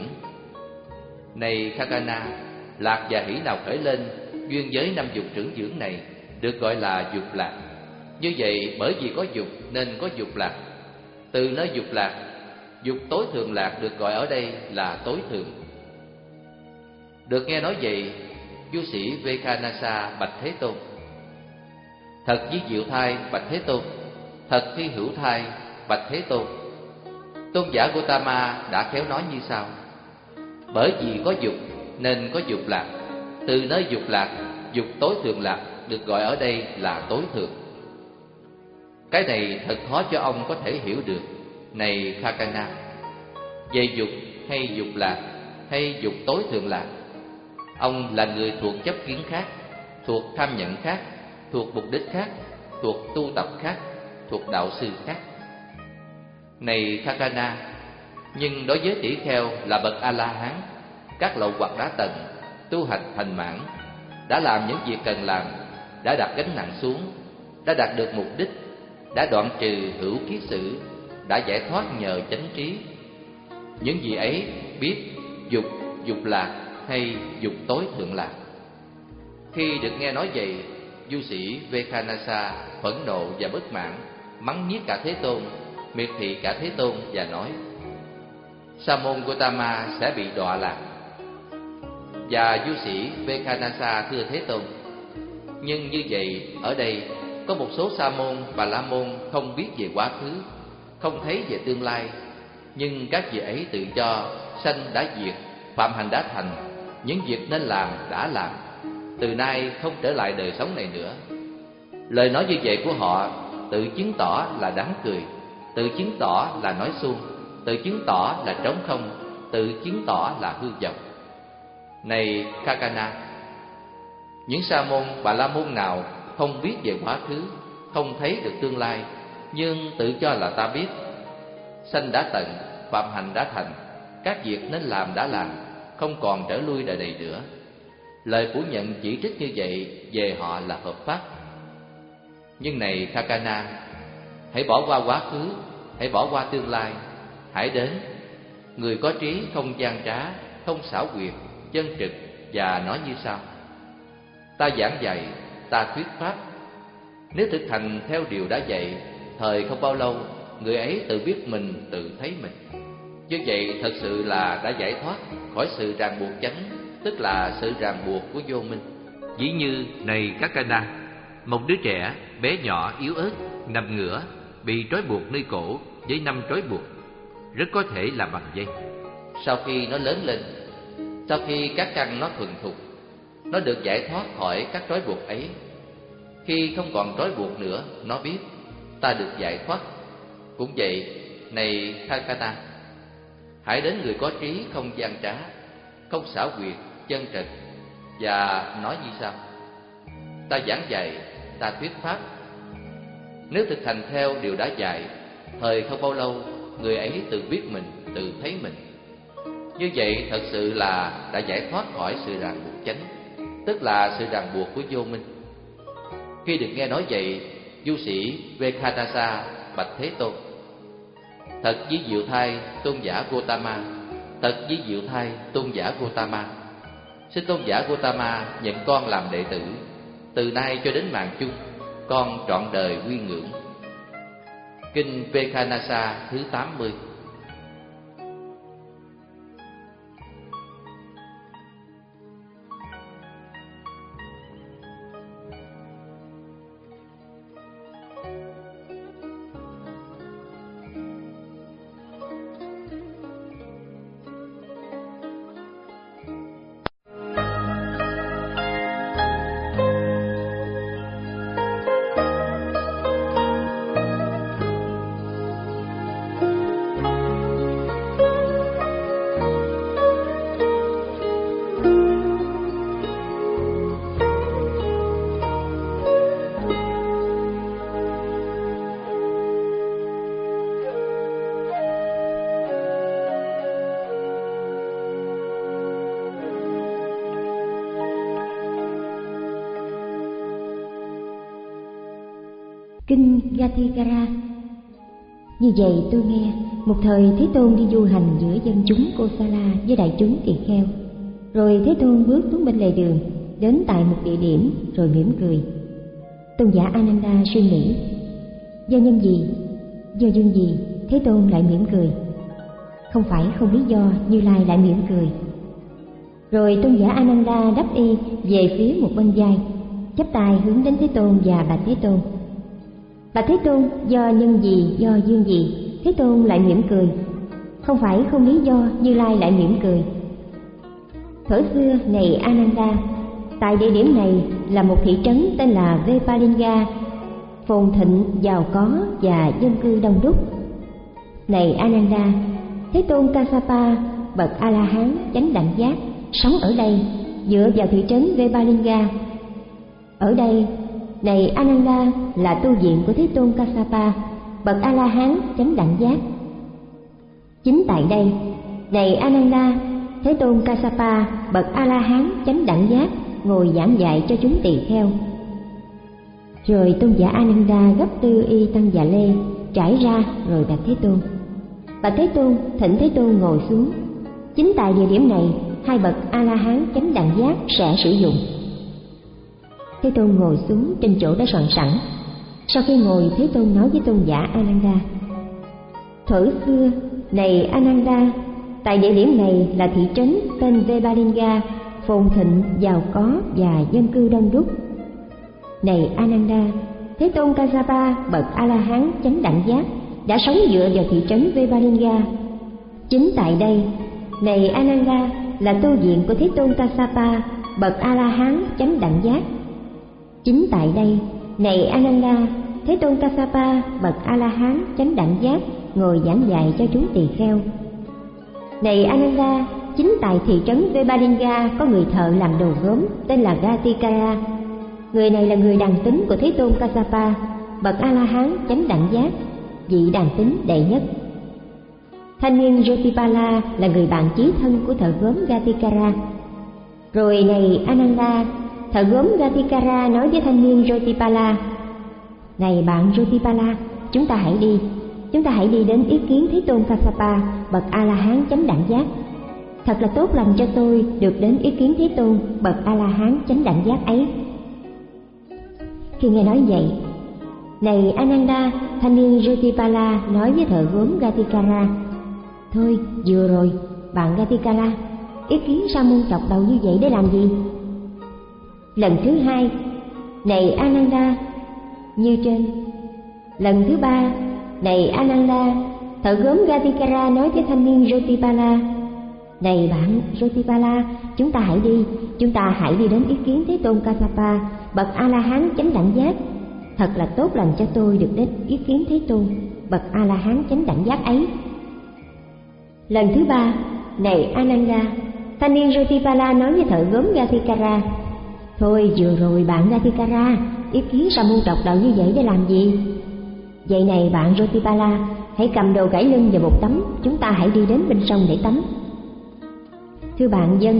Này Khakana, lạc và hỷ nào khởi lên duyên với năm dục trưởng dưỡng này được gọi là dục lạc. Như vậy, bởi vì có dục nên có dục lạc. Từ nơi dục lạc, dục tối thượng lạc được gọi ở đây là tối thượng. Được nghe nói vậy, du sĩ Vekanasa bạch Thế Tôn: Thật ví diệu thai bạch Thế Tôn, thật hy hữu thai bạch Thế Tôn. Tôn giả Gotama đã khéo nói như sau: bởi vì có dục nên có dục lạc. Từ nơi dục lạc, dục tối thượng lạc được gọi ở đây là tối thượng. Cái này thật khó cho ông có thể hiểu được, này Khakana. Về dục hay dục lạc hay dục tối thượng lạc, ông là người thuộc chấp kiến khác, thuộc tham nhận khác, thuộc mục đích khác, thuộc tu tập khác, thuộc đạo sư khác. Này Khakana, nhưng đối với tỷ kheo là bậc A-la-hán, các lậu hoặc đã tận, tu hành thành mãn, đã làm những việc cần làm, đã đặt gánh nặng xuống, đã đạt được mục đích, đã đoạn trừ hữu kiết sử, đã giải thoát nhờ chánh trí. Những gì ấy biết dục, dục lạc hay dục tối thượng lạc. Khi được nghe nói vậy, du sĩ Vekanasa phẫn nộ và bất mãn, mắng nhiếc cả Thế Tôn, miệt thị cả Thế Tôn và nói: Sa môn Gotama sẽ bị đọa lạc. Và du sĩ Vekanasa thưa Thế Tôn: nhưng như vậy, ở đây có một số sa môn và la môn không biết về quá khứ, không thấy về tương lai, nhưng các vị ấy tự cho sanh đã diệt, phạm hành đã thành, những việc nên làm đã làm, từ nay không trở lại đời sống này nữa. Lời nói như vậy của họ tự chứng tỏ là đáng cười, tự chứng tỏ là nói suông, tự chứng tỏ là trống không, tự chứng tỏ là hư vọng. Này Khakana, những sa môn bà la môn nào không biết về quá khứ, không thấy được tương lai, nhưng tự cho là ta biết, sanh đã tận, phạm hành đã thành, các việc nên làm đã làm, không còn trở lui đời này nữa. Lời phủ nhận chỉ trích như vậy về họ là hợp pháp. Nhưng này Khakana, hãy bỏ qua quá khứ, hãy bỏ qua tương lai, hãy đến. Người có trí không gian trá, không xảo quyệt, chân trực và nói như sau: ta giảng dạy, ta thuyết pháp. Nếu thực hành theo điều đã dạy, thời không bao lâu, người ấy tự biết mình, tự thấy mình. Như vậy thật sự là đã giải thoát khỏi sự ràng buộc chánh, tức là sự ràng buộc của vô minh. Ví như này Khakana, một đứa trẻ bé nhỏ yếu ớt nằm ngửa, bị trói buộc nơi cổ với năm trói buộc, rất có thể là bằng dây. Sau khi nó lớn lên, sau khi các căn nó thuần thục, nó được giải thoát khỏi các trói buộc ấy. Khi không còn trói buộc nữa, nó biết ta được giải thoát. Cũng vậy, này Khakana, hãy đến người có trí không gian trá, không xảo quyệt, chân trật và nói như sau: ta giảng dạy, ta thuyết pháp. Nếu thực hành theo điều đã dạy, thời không bao lâu, người ấy tự biết mình, tự thấy mình. Như vậy thật sự là đã giải thoát khỏi sự ràng buộc chánh, tức là sự ràng buộc của vô minh. Khi được nghe nói vậy, du sĩ Vekanasa bạch Thế Tôn: thật ví diệu thai tôn giả Gotama, thật ví diệu thai tôn giả Gotama. Xin tôn giả Gotama nhận con làm đệ tử, từ nay cho đến mạng chung, con trọn đời quy ngưỡng. Kinh Vekanasa thứ tám mươi. Kinh Gatikara. Như vậy tôi nghe, một thời Thế Tôn đi du hành giữa dân chúng Kosala với đại chúng tỳ kheo. Rồi Thế Tôn bước xuống bên lề đường, đến tại một địa điểm rồi mỉm cười. Tôn giả Ananda suy nghĩ, do nhân gì, do duyên gì Thế Tôn lại mỉm cười? Không phải không lý do Như Lai lại mỉm cười. Rồi Tôn giả Ananda đắp y về phía một bên vai, chắp tay hướng đến Thế Tôn và bạch Thế Tôn: Bạch Thế Tôn, do nhân gì, do duyên gì Thế Tôn lại mỉm cười? Không phải không lý do Như Lai lại mỉm cười. Thuở xưa này Ananda, tại địa điểm này là một thị trấn tên là Vepalinga, phồn thịnh, giàu có và dân cư đông đúc. Này Ananda, Thế Tôn Kassapa bậc A La Hán chánh đẳng giác sống ở đây, dựa vào thị trấn Vepalinga. Ở đây, này Ananda, là tu viện của Thế Tôn Kassapa bậc A La Hán chánh đẳng giác. Chính tại đây, này Ananda, Thế Tôn Kassapa bậc A La Hán chánh đẳng giác ngồi giảng dạy cho chúng tỳ kheo. Rồi Tôn giả Ananda gấp tư y tăng già lê trải ra rồi bạch Thế Tôn: Bạch Thế Tôn, thỉnh Thế Tôn ngồi xuống. Chính tại địa điểm này, hai bậc A La Hán chánh đẳng giác sẽ sử dụng. Thế Tôn ngồi xuống trên chỗ đã soạn sẵn. Sau khi ngồi, Thế Tôn nói với Tôn giả Ananda: Thuở xưa này Ananda, tại địa điểm này là thị trấn tên Vepalinga, phồn thịnh, giàu có và dân cư đông đúc. Này Ananda, Thế Tôn Kassapa bậc A La Hán chánh đẳng giác đã sống dựa vào thị trấn Vepalinga. Chính tại đây, này Ananda, là tu viện của Thế Tôn Kassapa bậc A La Hán chánh đẳng giác. Chính tại đây, này Ananda, Thế Tôn Kassapa bậc A La Hán chánh đẳng giác ngồi giảng dạy cho chúng tỳ kheo. Này Ananda, chính tại thị trấn Vepalinga có người thợ làm đồ gốm tên là Gatikara. Người này là người đàn tín của Thế Tôn Kassapa bậc A La Hán chánh đẳng giác, vị đàn tín đệ nhất. Thanh niên Jotipala là người bạn chí thân của thợ gốm Gatikara. Rồi này Ananda, thợ gốm Gatikara nói với thanh niên Jotipala: Này bạn Jotipala, chúng ta hãy đi, chúng ta hãy đi đến ý kiến Thế Tôn Kassapa bậc A La Hán chánh đẳng giác. Thật là tốt lành cho tôi được đến ý kiến Thế Tôn bậc A La Hán chánh đẳng giác ấy. Khi nghe nói vậy, này Ananda, thanh niên Jotipala nói với thợ gốm Gatikara: Thôi, vừa rồi, bạn Gatikara, ý kiến sa môn chọc đầu như vậy để làm gì? Lần thứ hai, này Ananda, như trên. Lần thứ ba, này Ananda, thợ gốm Gatikara nói với thanh niên Jotipala: Này bạn Jotipala, chúng ta hãy đi, chúng ta hãy đi đến ý kiến Thế Tôn Kassapa bậc A La Hán chánh đẳng giác. Thật là tốt lành cho tôi được đến ý kiến Thế Tôn bậc A La Hán chánh đẳng giác ấy. Lần thứ ba, này Ananda, thanh niên Jotipala nói với thợ gốm Gatikara: Thôi, vừa rồi bạn Gatikara, ý kiến sa môn trọc đầu như vậy để làm gì? Vậy này bạn Jotipala, hãy cầm đồ gãy lưng và bột tắm, chúng ta hãy đi đến bên sông để tắm. Thưa bạn dân.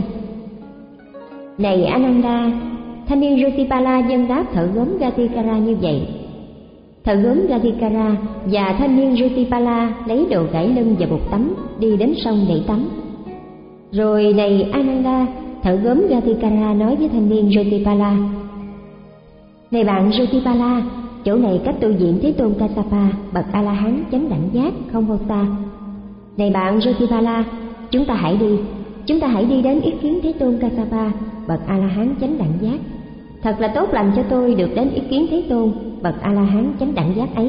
Này Ananda, thanh niên Jotipala dân đáp thợ gốm Gatikara như vậy. Thợ gốm Gatikara và thanh niên Jotipala lấy đồ gãy lưng và bột tắm đi đến sông để tắm. Rồi này Ananda, thợ gốm Gatikara nói với thanh niên Jotipala: Này bạn Jotipala, chỗ này cách tu viện Thế Tôn Kassapa bậc A La Hán chánh đẳng giác không bao xa. Này bạn Jotipala, chúng ta hãy đi, chúng ta hãy đi đến ý kiến Thế Tôn Kassapa bậc A La Hán chánh đẳng giác. Thật là tốt lành cho tôi được đến ý kiến Thế Tôn bậc A La Hán chánh đẳng giác ấy.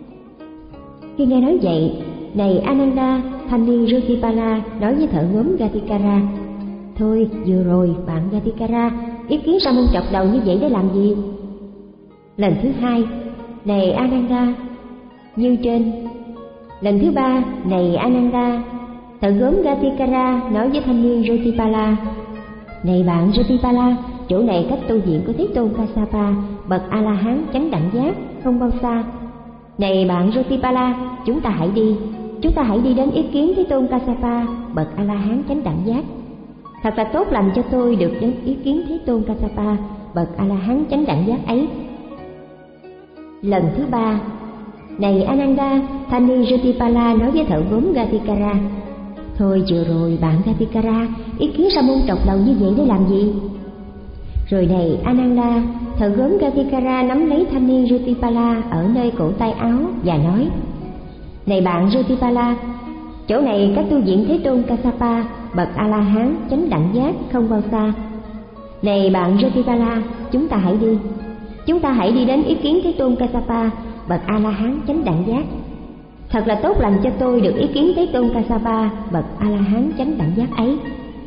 Khi nghe nói vậy, này Ananda, thanh niên Jotipala nói với thợ gốm Gatikara: Thôi, vừa rồi bạn Gatikara, ý kiến sa môn chọc đầu như vậy để làm gì? Lần thứ hai, này Ananda, như trên. Lần thứ ba, này Ananda, thợ gốm Gatikara nói với thanh niên Jotipala: Này bạn Jotipala, chỗ này cách tu viện của Thế Tôn Kassapa bậc A La Hán chánh đẳng giác không bao xa. Này bạn Jotipala, chúng ta hãy đi, chúng ta hãy đi đến ý kiến Thế Tôn Kassapa bậc A La Hán chánh đẳng giác. Thật là tốt lành cho tôi được đến ý kiến Thế Tôn Kassapa bậc A La Hán chánh đẳng giác ấy. Lần thứ ba, này Ananda, thanh niên Jotipala nói với thợ gốm Gatikara: thôi vừa rồi bạn Gatikara, ý kiến sa môn trọc đầu như vậy để làm gì? Rồi này Ananda, thợ gốm Gatikara nắm lấy thanh niên Jotipala ở nơi cổ tay áo và nói: này bạn Jotipala, chỗ này cách tu viện Thế Tôn Kassapa bậc A La Hán chánh đẳng giác không bao xa. Này bạn Jotipala, chúng ta hãy đi, chúng ta hãy đi đến ý kiến Thế Tôn Kassapa bậc A La Hán chánh đẳng giác. Thật là tốt lành cho tôi được ý kiến Thế Tôn Kassapa bậc A La Hán chánh đẳng giác ấy.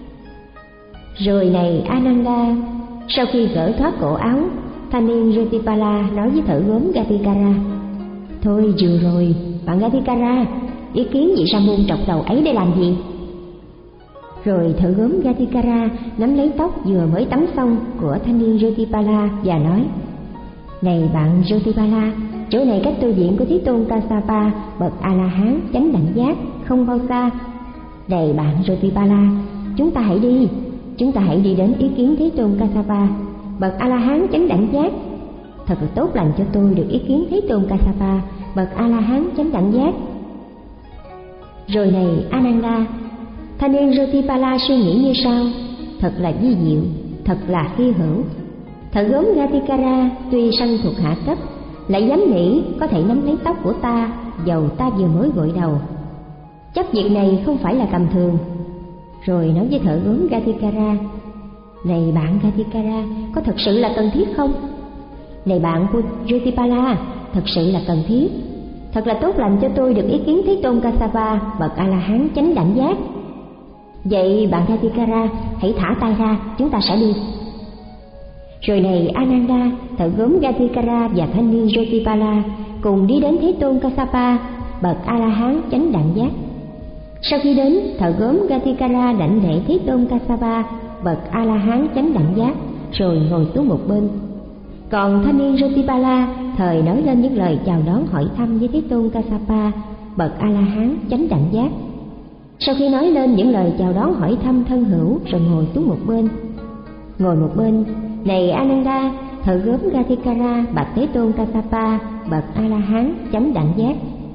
Rồi này Ananda, sau khi gỡ thoát cổ áo, thanh niên Jotipala nói với thợ gốm Gatikara: thôi vừa rồi bạn Gatikara, ý kiến vị sa môn trọc đầu ấy để làm gì? Rồi thợ gốm Gatikara nắm lấy tóc vừa mới tắm xong của thanh niên Jotipala và nói: này bạn Jotipala, chỗ này cách tu viện của Thế Tôn Kassapa bậc A La Hán chánh đẳng giác không bao xa. Này bạn Jotipala, chúng ta hãy đi, chúng ta hãy đi đến ý kiến Thế Tôn Kassapa bậc A La Hán chánh đẳng giác. Thật là tốt lành cho tôi được ý kiến Thế Tôn Kassapa bậc A La Hán chánh đẳng giác. Rồi này Ananda, thanh niên Jotipala suy nghĩ như sau: thật là vi diệu, thật là hy hữu. Thợ gốm Gatikara tuy sanh thuộc hạ cấp, lại dám nghĩ có thể nắm lấy tóc của ta dầu ta vừa mới gội đầu. Chắc việc này không phải là tầm thường. Rồi nói với thợ gốm Gatikara: này bạn Gatikara, có thật sự là cần thiết không? Này bạn Jotipala, thật sự là cần thiết. Thật là tốt lành cho tôi được ý kiến Thế Tôn Kassapa bậc A La Hán chánh đẳng giác. Vậy bạn Gatikara, hãy thả tay ra, chúng ta sẽ đi. Rồi này Ananda, thợ gốm Gatikara và thanh niên Jotipala cùng đi đến Thế Tôn Kassapa bậc A La Hán chánh đẳng giác. Sau khi đến, thợ gốm Gatikara đảnh lễ Thế Tôn Kassapa bậc A La Hán chánh đẳng giác, rồi ngồi xuống một bên. Còn thanh niên Jotipala thời nói lên những lời chào đón hỏi thăm với Thế Tôn Kassapa bậc A La Hán chánh đẳng giác. Sau khi nói lên những lời chào đón hỏi thăm thân hữu, rồi ngồi xuống một bên. Ngồi một bên, này Ananda, thợ gốm Gatikara bạch Thế Tôn Kassapa bậc A La Hán chánh đẳng giác: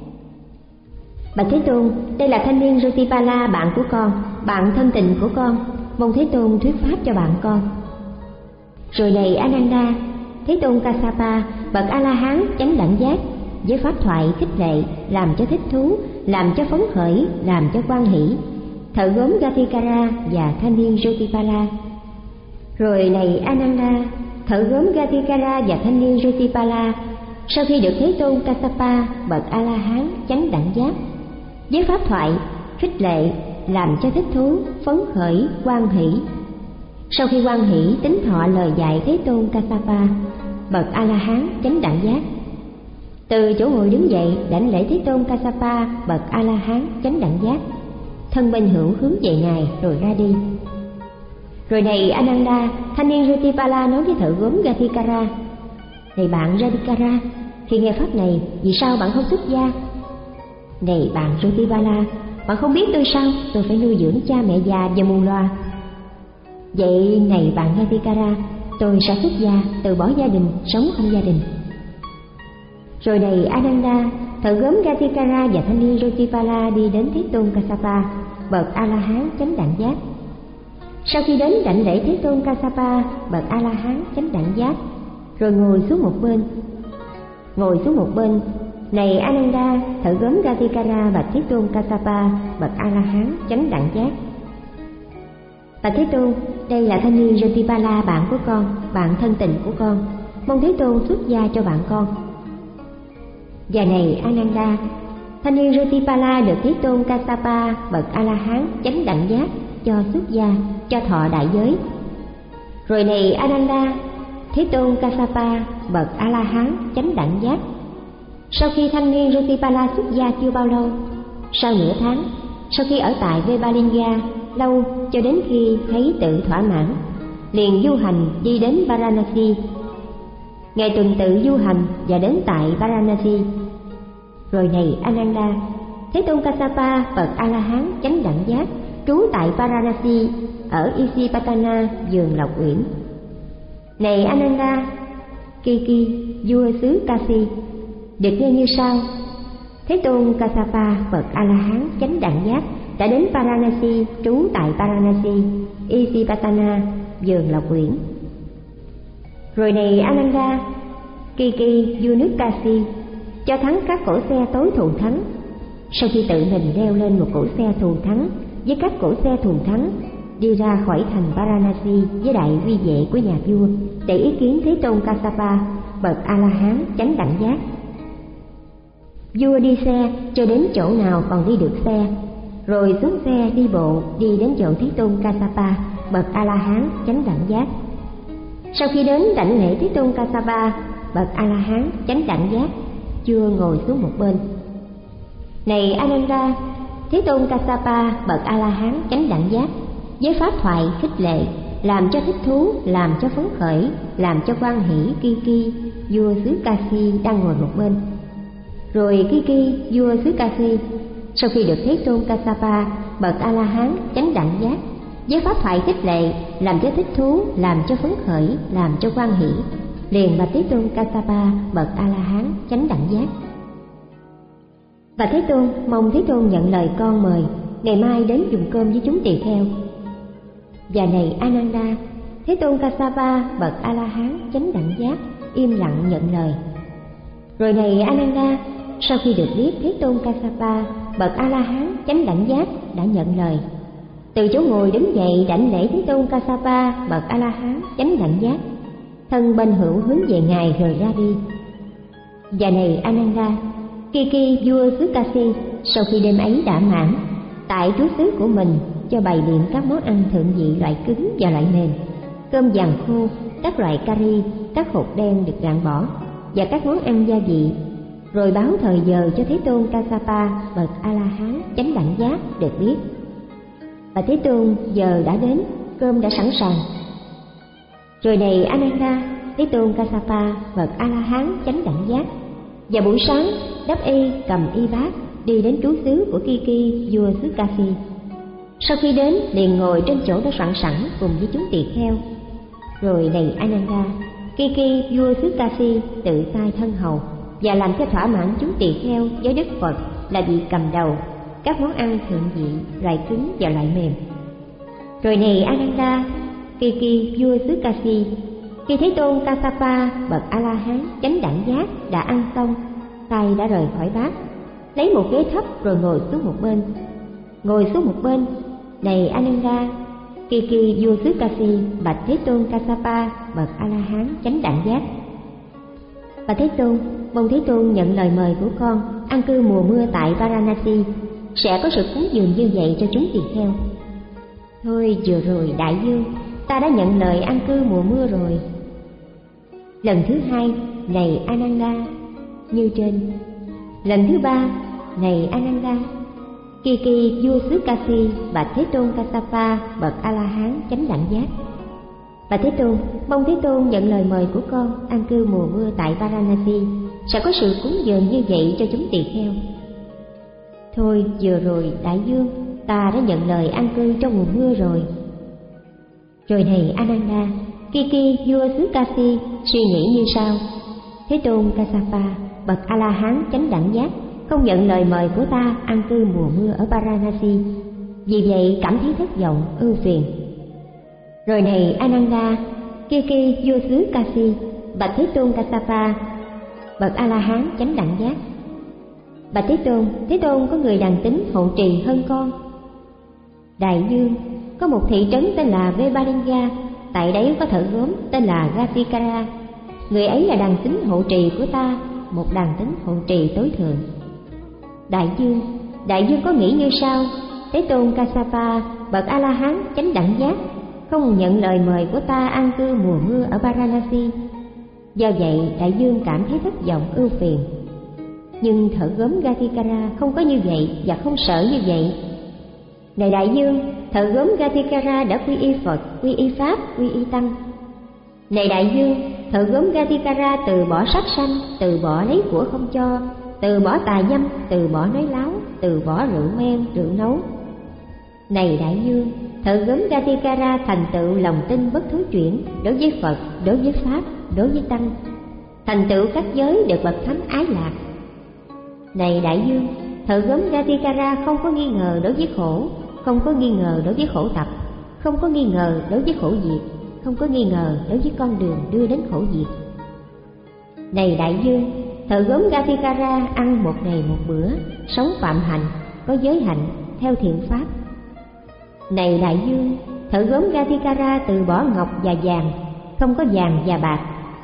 bạch Thế Tôn, đây là thanh niên Jotipala bạn của con, bạn thân tình của con, mong Thế Tôn thuyết pháp cho bạn con. Rồi này Ananda, Thế Tôn Kassapa bậc A La Hán chánh đẳng giác với pháp thoại khích lệ, làm cho thích thú, làm cho phấn khởi, làm cho hoan hỷ thợ gốm Gatikara và thanh niên Jotipala. Rồi này Ananda, thợ gốm Gatikara và thanh niên Jotipala sau khi được Thế Tôn Kassapa bậc A La Hán chánh đẳng giác với pháp thoại khích lệ, làm cho thích thú, phấn khởi, hoan hỷ, sau khi hoan hỷ tín thọ lời dạy Thế Tôn Kassapa bậc A La Hán chánh đẳng giác, từ chỗ ngồi đứng dậy đảnh lễ Thế Tôn Kassapa bậc A La Hán chánh đẳng giác, thân bên hữu hướng về ngài rồi ra đi. Rồi này Ananda, thanh niên Jotipala nói với thợ gốm Gatikara: này bạn Gatikara, khi nghe pháp này, vì sao bạn không xuất gia? Này bạn Jotipala, bạn không biết tôi sao, tôi phải nuôi dưỡng cha mẹ già và mù loà. Vậy này bạn Gatikara, tôi sẽ xuất gia, từ bỏ gia đình, sống không gia đình. Rồi này Ananda, thợ gốm Gatikara và thanh niên Jotipala đi đến Thế Tôn Kassapa bậc A La Hán chánh đẳng giác. Sau khi đến đảnh lễ Thế Tôn Kassapa bậc A La Hán chánh đẳng giác, rồi ngồi xuống một bên. Ngồi xuống một bên, này Ananda, thợ gốm Gatikara bạch Thế Tôn Kassapa bậc A La Hán chánh đẳng giác: bạch Thế Tôn, đây là thanh niên Jotipala bạn của con, bạn thân tình của con, mong Thế Tôn xuất gia cho bạn con. Và này Ananda, thanh niên Jotipala được Thế Tôn Kassapa bậc A La Hán chánh đẳng giác cho xuất gia, cho thọ đại giới. Rồi này Ananda, Thế Tôn Kassapa bậc A La Hán chánh đẳng giác sau khi thanh niên Jotipala xuất gia chưa bao lâu, sau nửa tháng, sau khi ở tại Vebalinga lâu cho đến khi thấy tự thỏa mãn, liền du hành đi đến Varanasi. Ngài tuần tự du hành và đến tại Varanasi. Rồi này Ananda, Thế Tôn Kassapa bậc A La Hán chánh đẳng giác trú tại Varanasi ở Isipatana vườn Lộc Uyển. Này Ananda, Kiki vua xứ Kasi được nghe như sau: Thế Tôn Kassapa bậc A La Hán chánh đẳng giác đã đến Varanasi, trú tại Varanasi, Isipatana, vườn Lộc Uyển. Rồi này Ananda, Kiki vua nước Kasi cho thắng các cỗ xe tối thù thắng. Sau khi tự mình leo lên một cỗ xe thù thắng với các cỗ xe thù thắng, đi ra khỏi thành Varanasi với đại uy vệ của nhà vua để ý kiến Thế Tôn Kassapa bậc A La Hán chánh đẳng giác. Vua đi xe cho đến chỗ nào còn đi được xe, rồi xuống xe đi bộ đi đến chỗ Thế Tôn Kassapa bậc A La Hán chánh đẳng giác. Sau khi đến đảnh lễ Thế Tôn Kassapa bậc A La Hán chánh đẳng giác, vua ngồi xuống một bên. Này Ananda, Thế Tôn Kassapa bậc A La Hán chánh đẳng giác với pháp thoại khích lệ, làm cho thích thú, làm cho phấn khởi, làm cho hoan hỷ Kiki vua xứ Kasi đang ngồi một bên. Rồi Kiki vua xứ Kasi sau khi được Thế Tôn Kassapa bậc A La Hán chánh đẳng giác với pháp thoại khích lệ, làm cho thích thú, làm cho phấn khởi, làm cho hoan hỷ, liền bạch Thế Tôn Kassapa bậc A La Hán chánh đẳng giác: Và Thế Tôn, mong Thế Tôn nhận lời con mời ngày mai đến dùng cơm với chúng tỳ kheo. Và này Ananda, Thế Tôn Kassapa bậc A La Hán chánh đẳng giác im lặng nhận lời. Rồi này Ananda, sau khi được biết Thế Tôn Kassapa bậc A La Hán chánh đẳng giác đã nhận lời, từ chỗ ngồi đứng dậy đảnh lễ Thế Tôn Kassapa bậc A La Hán chánh đẳng giác, thân bên hữu hướng về ngài rồi ra đi. Và này Ananda, Kiki vua xứ Kasi sau khi đêm ấy đã mãn, tại trú xứ của mình cho bày biện các món ăn thượng vị loại cứng và loại mềm, cơm vàng khô, các loại cari, các hột đen được gạn bỏ và các món ăn gia vị, rồi báo thời giờ cho Thế Tôn Kassapa bậc A La Hán chánh đẳng giác được biết. Và Thế Tôn, giờ đã đến, cơm đã sẵn sàng. Rồi này Ananda, Thế Tôn Kassapa bậc A La Hán chánh đẳng giác và buổi sáng đắp y cầm y bát đi đến trú xứ của Kiki vua xứ Kasi. Sau khi đến liền ngồi trên chỗ đã soạn sẵn cùng với chúng tỳ kheo. Rồi này Ananda, Kiki vua xứ Kasi tự tay thân hầu và làm cho thỏa mãn chúng tỳ kheo với Đức Phật là vị cầm đầu, các món ăn thượng vị loại cứng và loại mềm. Rồi này Ananda, Kiki vua xứ Kasi, khi Thế Tôn Kassapa bậc A La Hán chánh đẳng giác đã ăn xong, tay đã rời khỏi bát, lấy một ghế thấp rồi ngồi xuống một bên. Ngồi xuống một bên, này Ananda, Kiki vua xứ Kasi bạch Thế Tôn Kassapa bậc A La Hán chánh đẳng giác: Và Thế Tôn, mong Thế Tôn nhận lời mời của con an cư mùa mưa tại Varanasi, sẽ có sự cúng dường như vậy cho chúng tỳ kheo. Thôi vừa rồi đại vương, ta đã nhận lời an cư mùa mưa rồi. Lần thứ hai, này Ananda, như trên. Lần thứ ba, này Ananda, Kiki vua xứ Kasi bạch Thế Tôn Kassapa bậc A La Hán chánh đẳng giác: Và Thế Tôn, mong Thế Tôn nhận lời mời của con an cư mùa mưa tại Varanasi, sẽ có sự cúng dường như vậy cho chúng tỳ kheo. Thôi vừa rồi đại vương, ta đã nhận lời an cư trong mùa mưa rồi. Rồi này Ananda, Kiki vua xứ Kasi suy nghĩ như sau: Thế Tôn Kassapa bậc A La Hán chánh đẳng giác không nhận lời mời của ta an cư mùa mưa ở Varanasi, vì vậy cảm thấy thất vọng ưu phiền. Rồi này Ananda, Kiki vua xứ Kasi bạch Thế Tôn Kassapa bậc A La Hán chánh đẳng giác: Bạch Thế Tôn, Thế Tôn có người đàn tín hộ trì hơn con. Đại vương, có một thị trấn tên là Vebalinga, tại đấy có thợ gốm tên là Gatikara. Người ấy là đàn tín hộ trì của ta, một đàn tín hộ trì tối thượng. Đại vương, đại vương có nghĩ như sau: Thế Tôn Kassapa bậc A La Hán chánh đẳng giác không nhận lời mời của ta an cư mùa mưa ở Varanasi, do vậy đại vương cảm thấy thất vọng ưu phiền. Nhưng thợ gốm Gatikara không có như vậy và không sợ như vậy. Này đại vương, thợ gốm Gatikara đã quy y Phật, quy y Pháp, quy y Tăng. Này đại vương, thợ gốm Gatikara từ bỏ sát sanh, từ bỏ lấy của không cho, từ bỏ tà dâm, từ bỏ nói láo, từ bỏ rượu men, rượu nấu. Này đại vương, thợ gốm Gatikara thành tựu lòng tin bất thối chuyển đối với Phật, đối với Pháp, đối với Tăng, thành tựu các giới được bậc thánh ái lạc, Này đại dương, thợ gốm Gatikara không có nghi ngờ đối với khổ, không có nghi ngờ đối với khổ tập, không có nghi ngờ đối với khổ diệt, không có nghi ngờ đối với con đường đưa đến khổ diệt. Này đại dương, thợ gốm Gatikara ăn một ngày một bữa, sống phạm hạnh, có giới hạnh, theo thiện pháp. Này đại dương, thợ gốm Gatikara từ bỏ ngọc và vàng, không có vàng và bạc.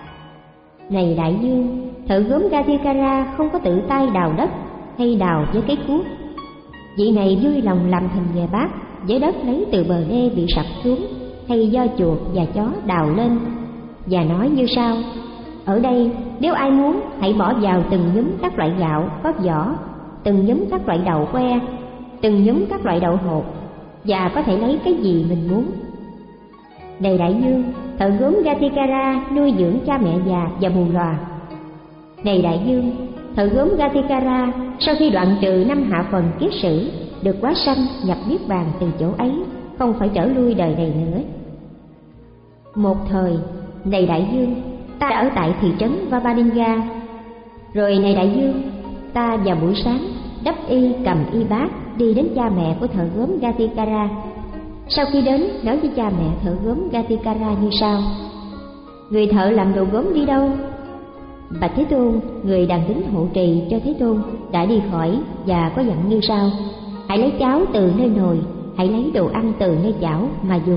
Này đại dương, thợ gốm Gatikara không có tự tay đào đất hay đào với cái cuốc. Vị này vui lòng làm thành nghề bát với đất lấy từ bờ đê bị sập xuống hay do chuột và chó đào lên, và nói như sau: ở đây nếu ai muốn hãy bỏ vào từng nhúm các loại gạo có vỏ, từng nhúm các loại đậu que, từng nhúm các loại đậu hột, và có thể lấy cái gì mình muốn. Này đại dương, thợ gốm Gatikara nuôi dưỡng cha mẹ già và mù lòa. Này đại dương, thợ gốm Gatikara sau khi đoạn trừ năm hạ phần kiết sử, được quá sanh nhập niết bàn từ chỗ ấy, không phải trở lui đời này nữa. Một thời, này đại dương, ta ở tại thị trấn Vavalinga. Rồi này đại dương, ta vào buổi sáng đắp y cầm y bát đi đến cha mẹ của thợ gốm Gatikara. Sau khi đến, nói với cha mẹ thợ gốm Gatikara như sau: người thợ làm đồ gốm đi đâu? Bạch Thế Tôn, người đang đứng hộ trì cho Thế Tôn đã đi khỏi và có dặn như sau: hãy lấy cháo từ nơi nồi, hãy lấy đồ ăn từ nơi chảo mà dùng.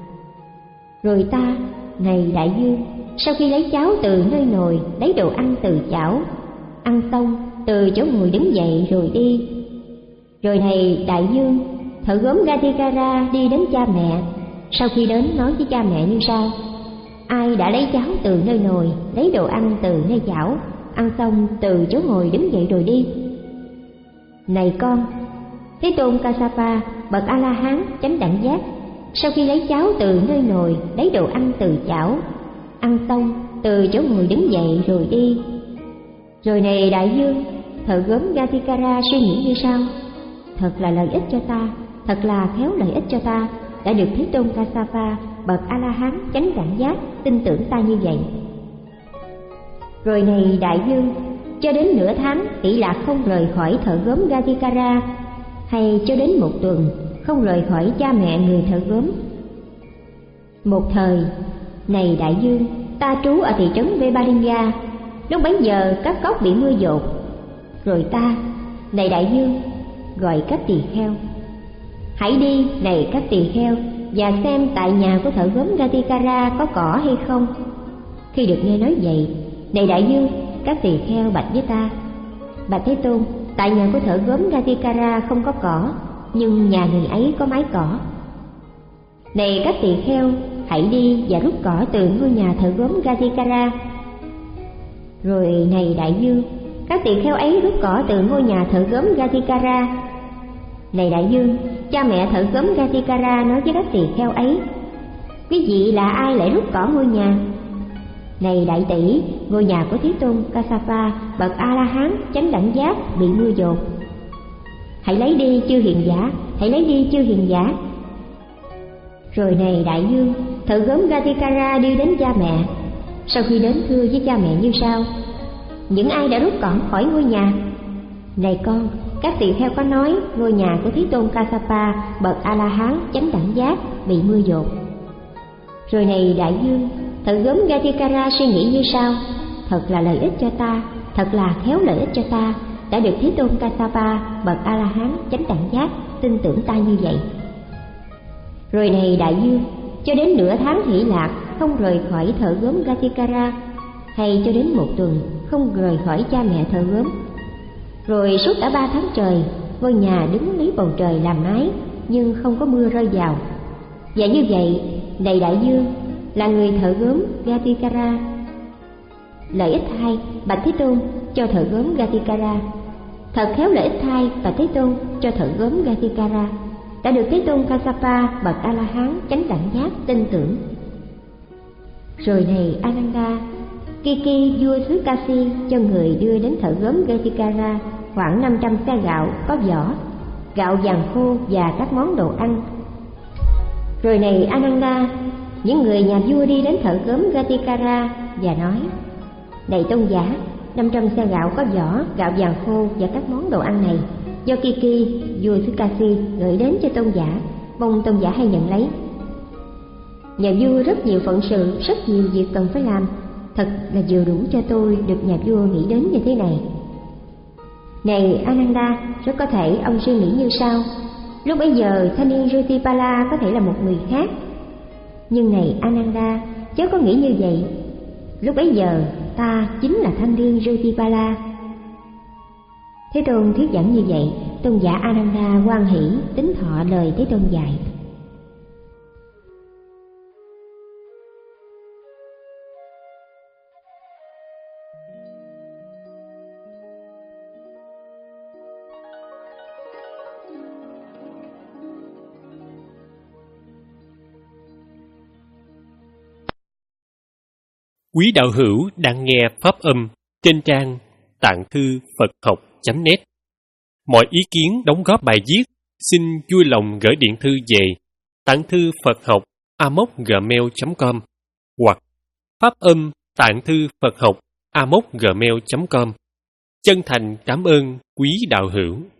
Rồi ta, này đại dương, sau khi lấy cháo từ nơi nồi, lấy đồ ăn từ chảo, ăn xong từ chỗ ngồi đứng dậy rồi đi. Rồi này đại dương, thợ gốm Gatikara đi đến cha mẹ. Sau khi đến, nói với cha mẹ như sau: ai đã lấy cháo từ nơi nồi, lấy đồ ăn từ nơi chảo, ăn xong từ chỗ ngồi đứng dậy rồi đi. Này con, Thế Tôn Kassapa, bậc A La Hán chánh đẳng giác, sau khi lấy cháo từ nơi nồi, lấy đồ ăn từ chảo, ăn xong từ chỗ ngồi đứng dậy rồi đi. Rồi này đại dương, thợ gốm Gatikara suy nghĩ như sau: thật là lợi ích cho ta, thật là khéo lợi ích cho ta, đã được Thế Tôn Kassapa, bậc A La Hán chánh đẳng giác tin tưởng ta như vậy. Rồi này đại dương, cho đến nửa tháng hỷ lạc không rời khỏi thợ gốm Gatikara, hay cho đến một tuần không rời khỏi cha mẹ người thợ gốm. Một thời, này đại dương, ta trú ở thị trấn Vebalinga. Lúc bấy giờ các cốc bị mưa dột. Rồi ta, này đại dương, gọi các tỳ kheo: hãy đi này các tỳ kheo, và xem tại nhà của thợ gốm Gatikara có cỏ hay không. Khi được nghe nói vậy, này đại dương, các tỳ kheo bạch với ta: bạch Thế Tôn, tại nhà của thợ gốm Gatikara không có cỏ, nhưng nhà người ấy có mái cỏ. Này các tỳ kheo, hãy đi và rút cỏ từ ngôi nhà thợ gốm Gatikara. Rồi này đại dương, các tỳ kheo ấy rút cỏ từ ngôi nhà thợ gốm Gatikara. Này đại dương, cha mẹ thợ gốm Gatikara nói với các tỳ kheo ấy: quý vị là ai lại rút cỏ ngôi nhà? Này đại tỷ, ngôi nhà của Thế Tôn Kassapa, bậc A La Hán chánh đẳng giác bị mưa dột. Hãy lấy đi chư hiền giả, hãy lấy đi chư hiền giả. Rồi này đại dương, thợ gốm Gatikara đi đến cha mẹ. Sau khi đến, thưa với cha mẹ như sau: những ai đã rút cỏ khỏi ngôi nhà? Này con, các tỳ kheo có nói ngôi nhà của Thế Tôn Kassapa, bậc A La Hán chánh đẳng giác bị mưa dột. Rồi này đại dương, thợ gốm Gatikara suy nghĩ như sau: thật là lợi ích cho ta, thật là khéo lợi ích cho ta, đã được Thế Tôn Kassapa, bậc A La Hán chánh đẳng giác tin tưởng ta như vậy. Rồi này đại dương, cho đến nửa tháng hỷ lạc không rời khỏi thợ gốm Gatikara, hay cho đến một tuần không rời khỏi cha mẹ thợ gốm. Rồi suốt đã ba tháng trời, ngôi nhà đứng lấy bầu trời làm mái, nhưng không có mưa rơi vào. Và như vậy, này đại dương, là người thợ gốm Gatikara. Lợi ích hai, bạch Thế Tôn, cho thợ gốm Gatikara. Thật khéo lợi ích hai, bạch Thế Tôn, cho thợ gốm Gatikara, đã được Thế Tôn Kassapa, bậc A La Hán chánh đẳng giác tin tưởng. Rồi này Ananda, Kiki vua xứ Kasi cho người đưa đến thợ gốm Gatikara khoảng năm trăm xe gạo có vỏ, gạo vàng khô và các món đồ ăn. Rồi này Ananda, những người nhà vua đi đến thợ gốm Gatikara và nói: này tôn giả, năm trăm xe gạo có vỏ, gạo vàng khô và các món đồ ăn này do Kiki, vua xứ Kasi gửi đến cho tôn giả, mong tôn giả hay nhận lấy. Nhà vua rất nhiều phận sự, rất nhiều việc cần phải làm, thật là vừa đủ cho tôi được nhà vua nghĩ đến như thế này. Này Ananda, rất có thể ông suy nghĩ như sau: lúc bấy giờ thanh niên Jutipala có thể là một người khác. Nhưng này Ananda, chớ có nghĩ như vậy. Lúc bấy giờ ta chính là thanh niên Jutipala. Thế Tôn thuyết giảng như vậy, tôn giả Ananda hoan hỷ tín thọ lời Thế Tôn dạy. Quý đạo hữu đang nghe pháp âm trên trang tạng thư Phật học chấm net. Mọi ý kiến đóng góp bài viết xin vui lòng gửi điện thư về tạng thư Phật học a m o c gmail chấm com hoặc pháp âm tạng thư Phật học a m o c gmail chấm com. Chân thành cảm ơn quý đạo hữu.